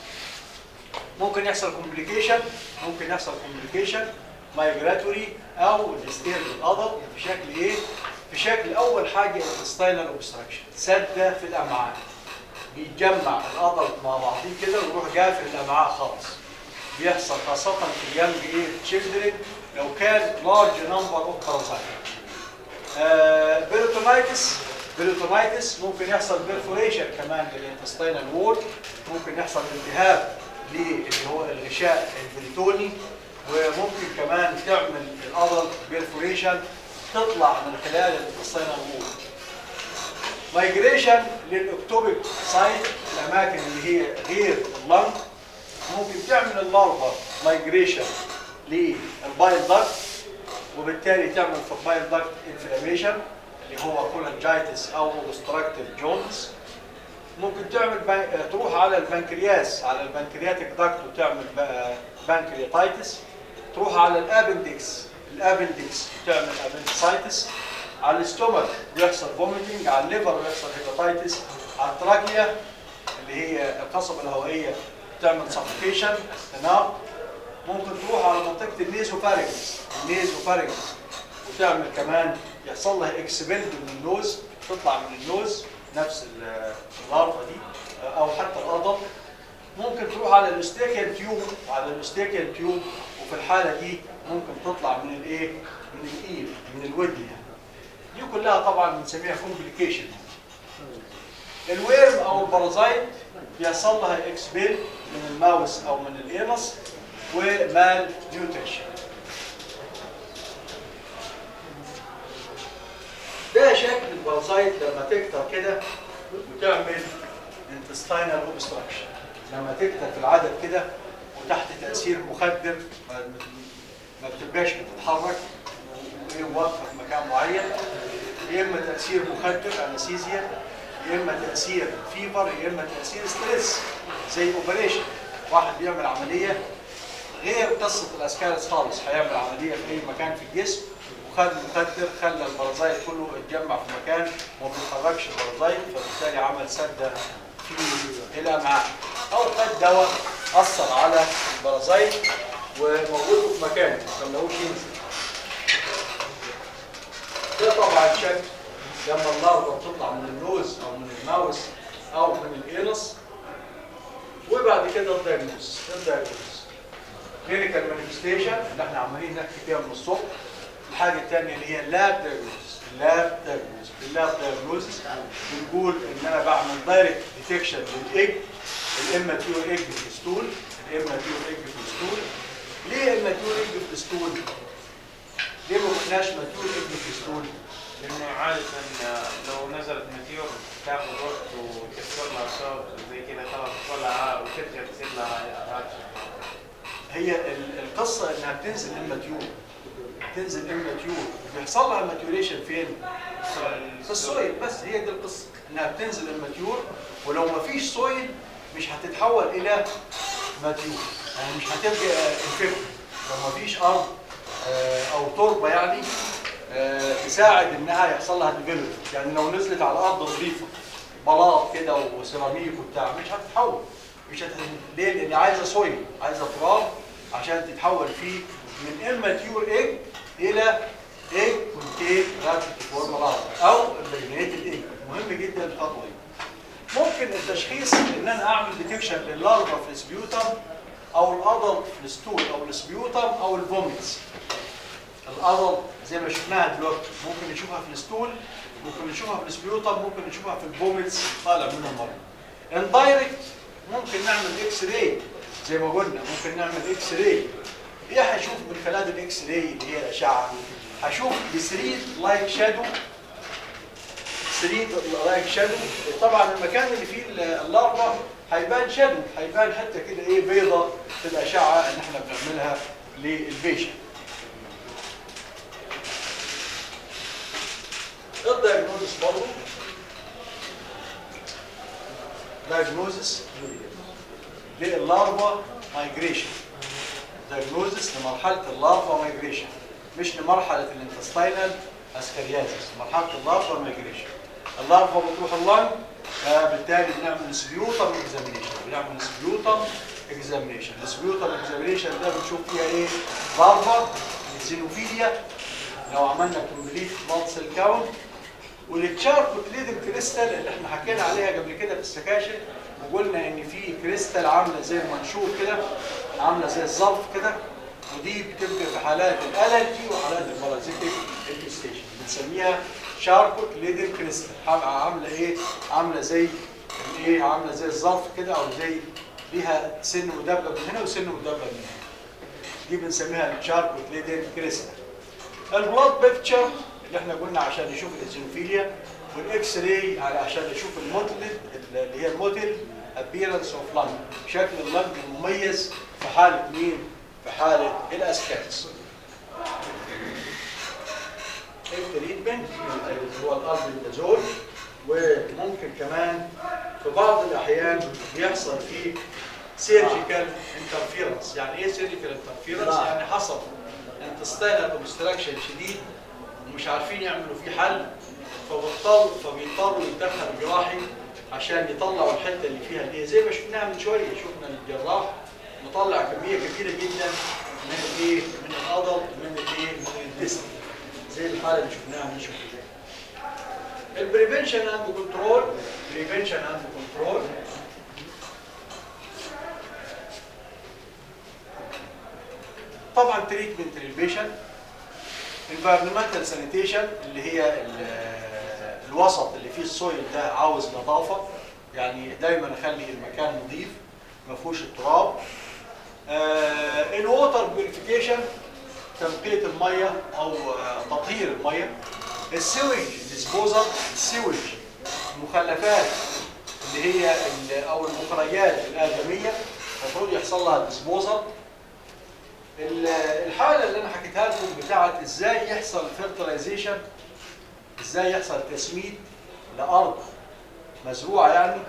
ممكن يحصل كومبليكيشن ممكن يحصل كومبليكيشن مايجراتوري او ديستيرد الادلت بشكل ايه؟ في شكل اول حاجه intestinal obstruction، سده في الامعاء، بيتجمع الادلت مع بعضيه كده ويروح قافل الامعاء خالص. بيحصل خاصه في اليانج ايه تشيلدرن لو كان لارج نمبر اوف بارازايت. بيريتونايتس بيريتونايتس ممكن يحصل بيرفوريشن كمان للانتستينال وول، ممكن يحصل التهاب للي هو الغشاء البريتوني، وممكن كمان تعمل الادلت بيرفوريشن تطلع من خلال الانتستينال وول. مايجريشن للاكتوبيك سايت الاماكن اللي هي غير اللنج، ممكن تعمل اللارفا مايجريشن للبايل داكت وبالتالي تعمل في البايل داكت انفلاميشن اللي هو كولانجايتس او اوبستراكتيف جونز. ممكن تعمل بان... تروح على البنكرياس على البنكرياتيك داكت وتعمل بانكرياتايتس، تروح على الابندكس الابندكس تعمل ابندسايتس، على الاستومك بيحصل فوميتنج، على الليفر بيحصل هيباتايتس، على التراكيا اللي هي القصبة الهوائية تعمل سفوكيشن تنام. ممكن تروح على منطقة النيزوفارينكس النيزوفارينكس وتعمل كمان يحصل لها اكسبلد من النوز، تطلع من النوز نفس اللارفا دي او حتى الادلت. ممكن تروح على الاستيكيال تيوب على الاستيكيال تيوب وفي الحالة دي ممكن تطلع من الايه؟ من الايد من الودن يعني. دي كلها طبعا بنسميها كومبليكيشن. الويرم او البارازايت بيحصل لها اكسبيل من الماوس او من الانس ومال نيوتريشن. ده شكل البارازايت لما تكتر كده وتعمل intestinal obstruction، لما تكتر في العدد كده وتحت تأثير مخدر ما بتبقاش بتتحرك وهي واقفه في مكان معين، يا اما تأثير مخدر انستيزيا، يا اما تأثير فيبر، يا اما تأثير ستريس زي اوبريشن. واحد بيعمل عمليه غير قصه الاسكارس خالص، هيعمل عمليه في اي مكان في الجسم وخد مخدر خلى البارازايت كله اتجمع في مكان وما بيتحركش البارازايت، فبالتالي عمل سده في الامعاء، او خد دواء اثر على البرازيت وموجوده في مكانه ما خلوهوش ينزل. ده طبعا شكل لما اللارفا بتطلع من النوز او من الماوس او من الانس. وبعد كده الدايجنوز الدايجنوز كلينيكال مانيفستيشن اللي احنا عمالين نحكي فيها من الصبح. الحاجه الثانيه اللي هي اللاب دايجنوز. اللاب دايجنوز اللاب دايجنوز بنقول ان انا بعمل دايركت ديتكشن للايج، الاماتيور ايج في الستول، الاماتيور ايج في الستول. ليه اماتيور ايج في الستول؟ ليه ما قلناش ماتيور ايج في الستول؟ لانه عادة لو نزلت ماتيور تاخذ وقت وتكسر لها صوت زي كده خلاص تطلع وترجع تصير لها راتش. هي القصه انها بتنزل اماتيور، تنزل اماتيور بيحصل لها ماتيوريشن فين؟ في السويل. بس هي دي القصه، انها بتنزل اماتيور، ولو ما فيش سويل مش هتتحول الى ماتيور، يعني مش هتبقى انفكت. لو ما فيش ارض او تربه يعني تساعد انها يحصل لها ديفلوبمنت. يعني لو نزلت على ارض نظيفه بلاط كده وسيراميك وبتاع مش هتتحول، مش هت... ليه؟ لان عايزه سويل، عايزه تراب عشان تتحول فيه من اماتيور ايج الى ايج كونتين رابت فورم لارفا او امبرينيتد ايج. مهم جدا الخطوه دي. ممكن التشخيص ان انا اعمل ديتكشن لللارفا في السبيوتم او الادلت في الستول او السبيوتم او الفوميتس. الادلت زي ما شفناها دلوقتي ممكن نشوفها في الستول، ممكن نشوفها في السبيوتم، ممكن نشوفها في الفوميتس طالع منها مره. اندايركت ممكن نعمل اكس راي زي ما قلنا، ممكن نعمل اكس راي. ايه هشوف من خلال الاكس راي اللي هي الاشعه؟ هشوف الثريد لايك شادو، ثريد لايك شادو. طبعا المكان اللي فيه اللارفا هيبان شادو، هيبان حته كده ايه بيضه في الاشعه اللي احنا بنعملها للبيشنت. الدايجنوزس برضه دايجنوزس لللارفا مايجريشن، دايجنوزس لمرحله اللارفا مايجريشن، مش لمرحله الانتستينال اسكاريازيس، مرحله اللارفا مايجريشن. اللارفا بتروح اللنج، فبالتالي بنعمل سبيوتم اكزامينيشن، بنعمل سبيوتم اكزامينيشن. السبيوتم اكزامينيشن ده بنشوف فيها ايه؟ لارفا، زينوفيليا، لو عملنا كومبليت بلاد سيل كاونت، والتشاركوت ليدن كريستال اللي احنا حكينا عليها قبل كده في السكاشن، وقلنا ان في كريستال عامله زي المنشور كده، عامله زي الظرف كده، ودي بتبقى في حالات الالرجي وحالات البارازيتيك انفستيشن بنسميها شاركوت ليدن كريستال. عامله ايه؟ عامله زي ايه؟ عامله زي الظرف كده، او زي ليها سن مدبب من هنا وسن مدبب من هنا. دي بنسميها الشاركوت ليدن كريستال. البلاد بيكتشر اللي احنا قلنا عشان نشوف الازينوفيليا، والاكس راي عشان نشوف الموتل اللي هي الموتل ابيرنس اوف لانج، شكل اللنج المميز في حاله مين؟ في حاله الاسكارس. التريتمنت هو الالبندازول، وممكن كمان في بعض الاحيان بيحصل فيه سيرجيكال انترفيرنس. يعني ايه سيرجيكال انترفيرنس؟ يعني حصل انتستينال اوبستراكشن شديد ومش عارفين يعملوا فيه حل، فبيضطروا فبيضطروا يتدخل جراحي عشان يطلعوا الحته اللي فيها الايه، زي ما شفناها من شويه، شفنا الجراح مطلع كميه كبيره جدا من الايه؟ من العضل، من الايه؟ من الديسك، زي الحاله اللي شفناها من شويه. البريفنشن اند كنترول، بريفنشن اند كنترول طبعا تريتمنت للبيشنت، environmental sanitation اللي هي الوسط اللي فيه السويل ده عاوز نظافه، يعني دايما اخلي المكان نظيف ما فيهوش التراب. الووتر بيوريفيكيشن، تنقيه الميه او تطهير الميه. السويج ديسبوزال، السويج المخلفات اللي هي او المخرجات الادميه المفروض يحصل لها ديسبوزال. الحاله اللي انا حكيتها لكم بتاعت ازاي يحصل فيرتلايزيشن، ازاي يحصل تسميد لارض مزروعه يعني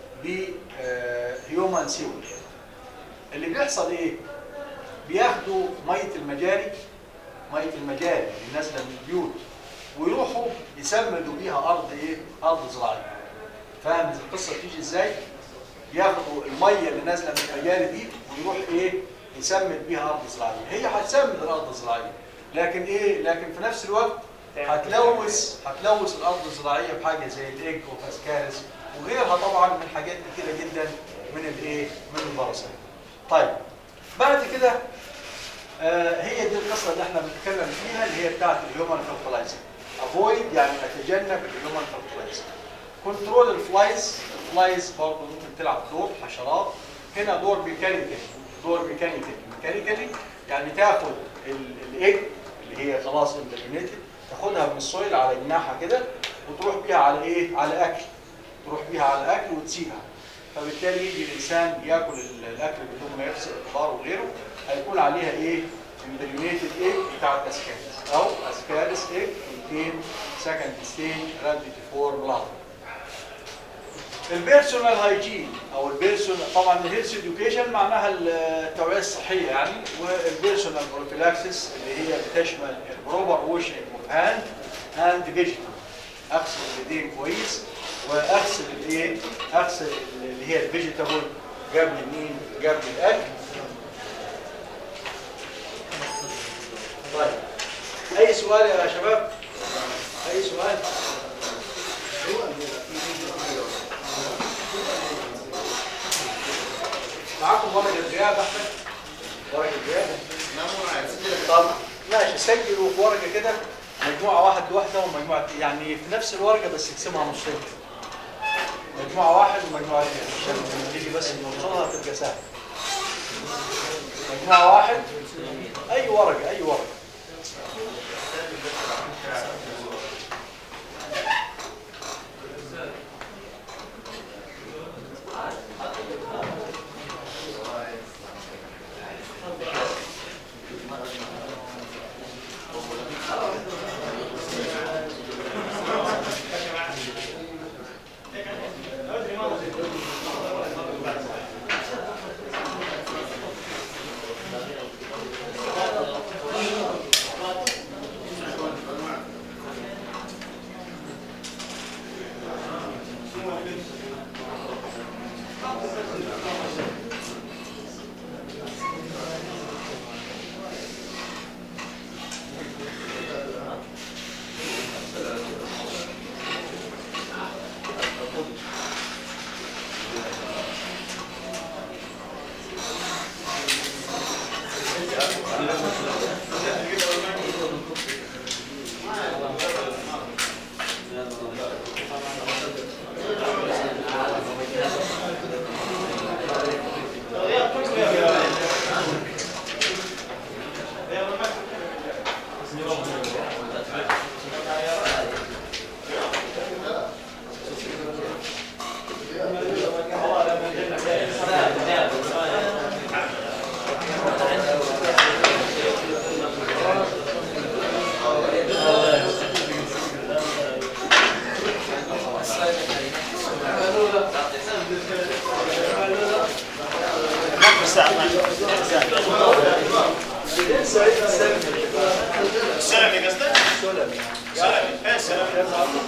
بهيومن سيول. اللي بيحصل ايه؟ بياخدوا ميه المجاري، ميه المجاري اللي نازله من البيوت، ويروحوا يسمدوا بيها ارض ايه؟ ارض زراعيه. فاهم القصه بتيجي ازاي؟ ياخدوا الميه اللي نازله من المجاري دي ويروح ايه يسمد بيها ارض زراعيه. هي هتسمد الارض الزراعيه لكن ايه لكن في نفس الوقت هتلوث هتلوث الارض الزراعيه بحاجه زي الايج وفاسكارس وغيرها طبعا من حاجات كتيره جدا من الايه من الفيروسات. طيب بعد كده آه هي دي القصه اللي احنا بنتكلم فيها اللي هي بتاعت الهيومن فيرتلايزر. افويد يعني اتجنب الهيومن فيرتلايزر. كنترول الفلايز. الفلايز برضه ممكن تلعب دور حشرات. هنا دور ميكانيكالي دور ميكانيكالي ميكانيكالي يعني تاخد الايج اللي هي خلاص امبريونيتد تاخدها من السويل على جناحها كده وتروح بيها على ايه؟ على اكل. تروح بيها على اكل وتسيبها. فبالتالي يجي الانسان ياكل الاكل بدون ما يغسل الخضار وغيره هيكون عليها ايه؟ امبريونيتد ايج بتاع اسكاريس او اسكاريس ايج كونتين سكند ستيج رابيد فور بلاد. البيرسونال هايجين او البيرسونال طبعا الهيلث اديوكيشن معناها التوعيه الصحيه يعني والبيرسونال بروفيلاكسس اللي هي بتشمل البروبر ووشنج اوف هاند هاند فيجيتال اغسل اليدين كويس واغسل الايه؟ اغسل اللي هي الفيجيتابل قبل مين؟ قبل الاكل. طيب اي سؤال يا شباب؟ اي سؤال؟ معاكم ورقه الغياب احمد؟ ورقه الغياب؟ طب ماشي سجلوا في ورقه كده مجموعه واحد لوحده ومجموعه يعني في نفس الورقه بس اقسمها نصين. مجموعه واحد ومجموعه اثنين عشان لما تيجي بس نوصلها تبقى سهله. مجموعه واحد اي ورقه اي ورقه. سلمي قصدك؟ سلمي سلمي ايه سلمي؟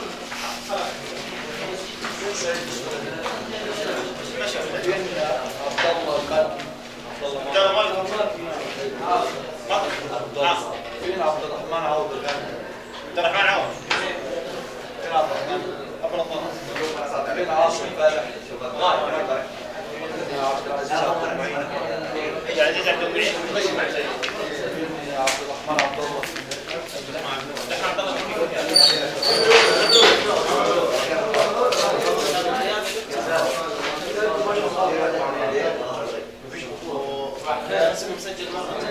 فين عبد الرحمن عوض الغني؟ عبد الرحمن عوض فين عبد الرحمن؟ ابو الرحمن فين عاصم فالح؟ فين عبد العزيز عبد المعين؟ عبد العزيز عبد المعين ماشي مع شيء فين عبد الرحمن عبد الله؟ عبد الله مسجل مرة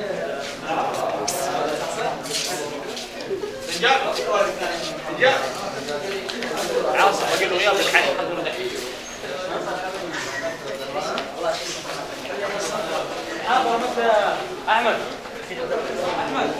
رجال رجال عاصم بقي له رياض الحين خلونا دحين احمد احمد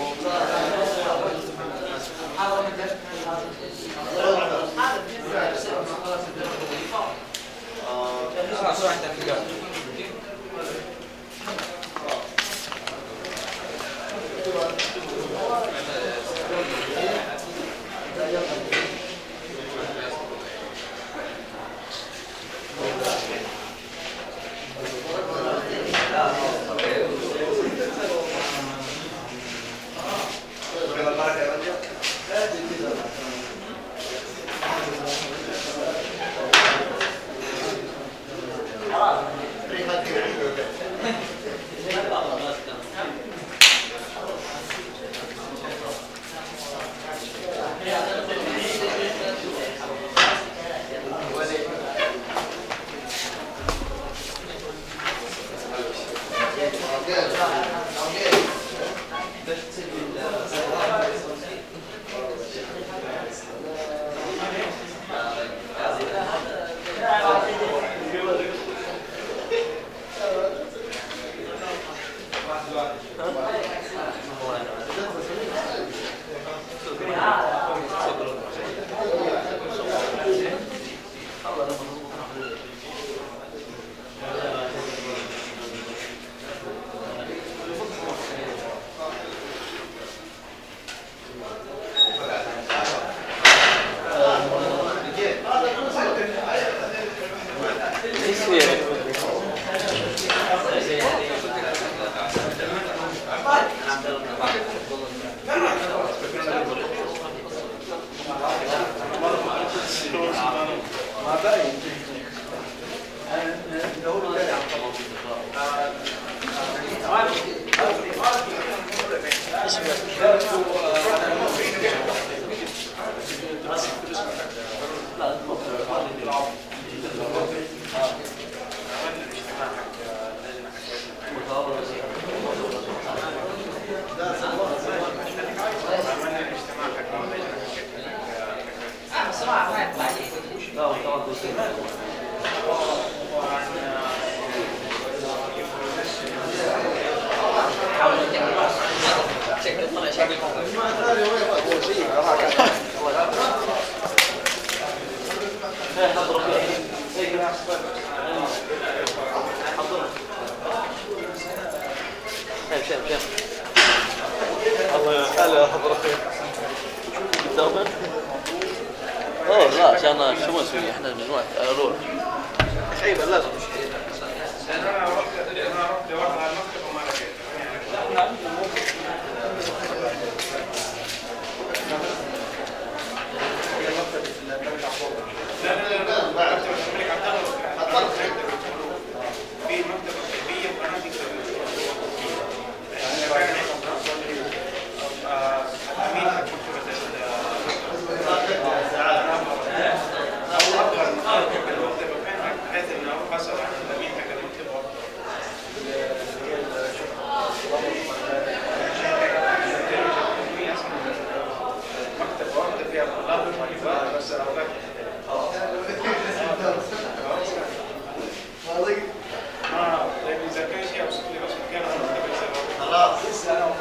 الله هلا حضرة خير. تاخذ؟ اوه لا عشان شو نسوي احنا مجموعة اروح. عيبة لازم انا رحت انا رحت واحد على المكتب وما لقيت. لا لا لا لا مكتب الملك عبد الله في مكتب الطبية وأنا في أمين مكتبة المكتبة بحيث إنه حصل عن الأمين حق المكتبة مكتبة واحدة فيها طلاب ومعلومات بس أوقات اه لأن إذا كان شيء أوصف لي بس مكان خلاص لسه أنا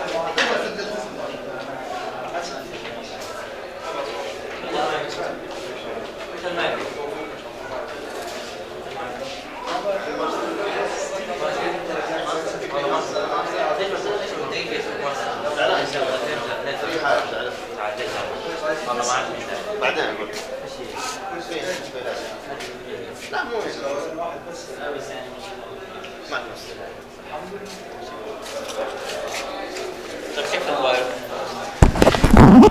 بعدين اقول لا مو ما طيب كيف الفاير؟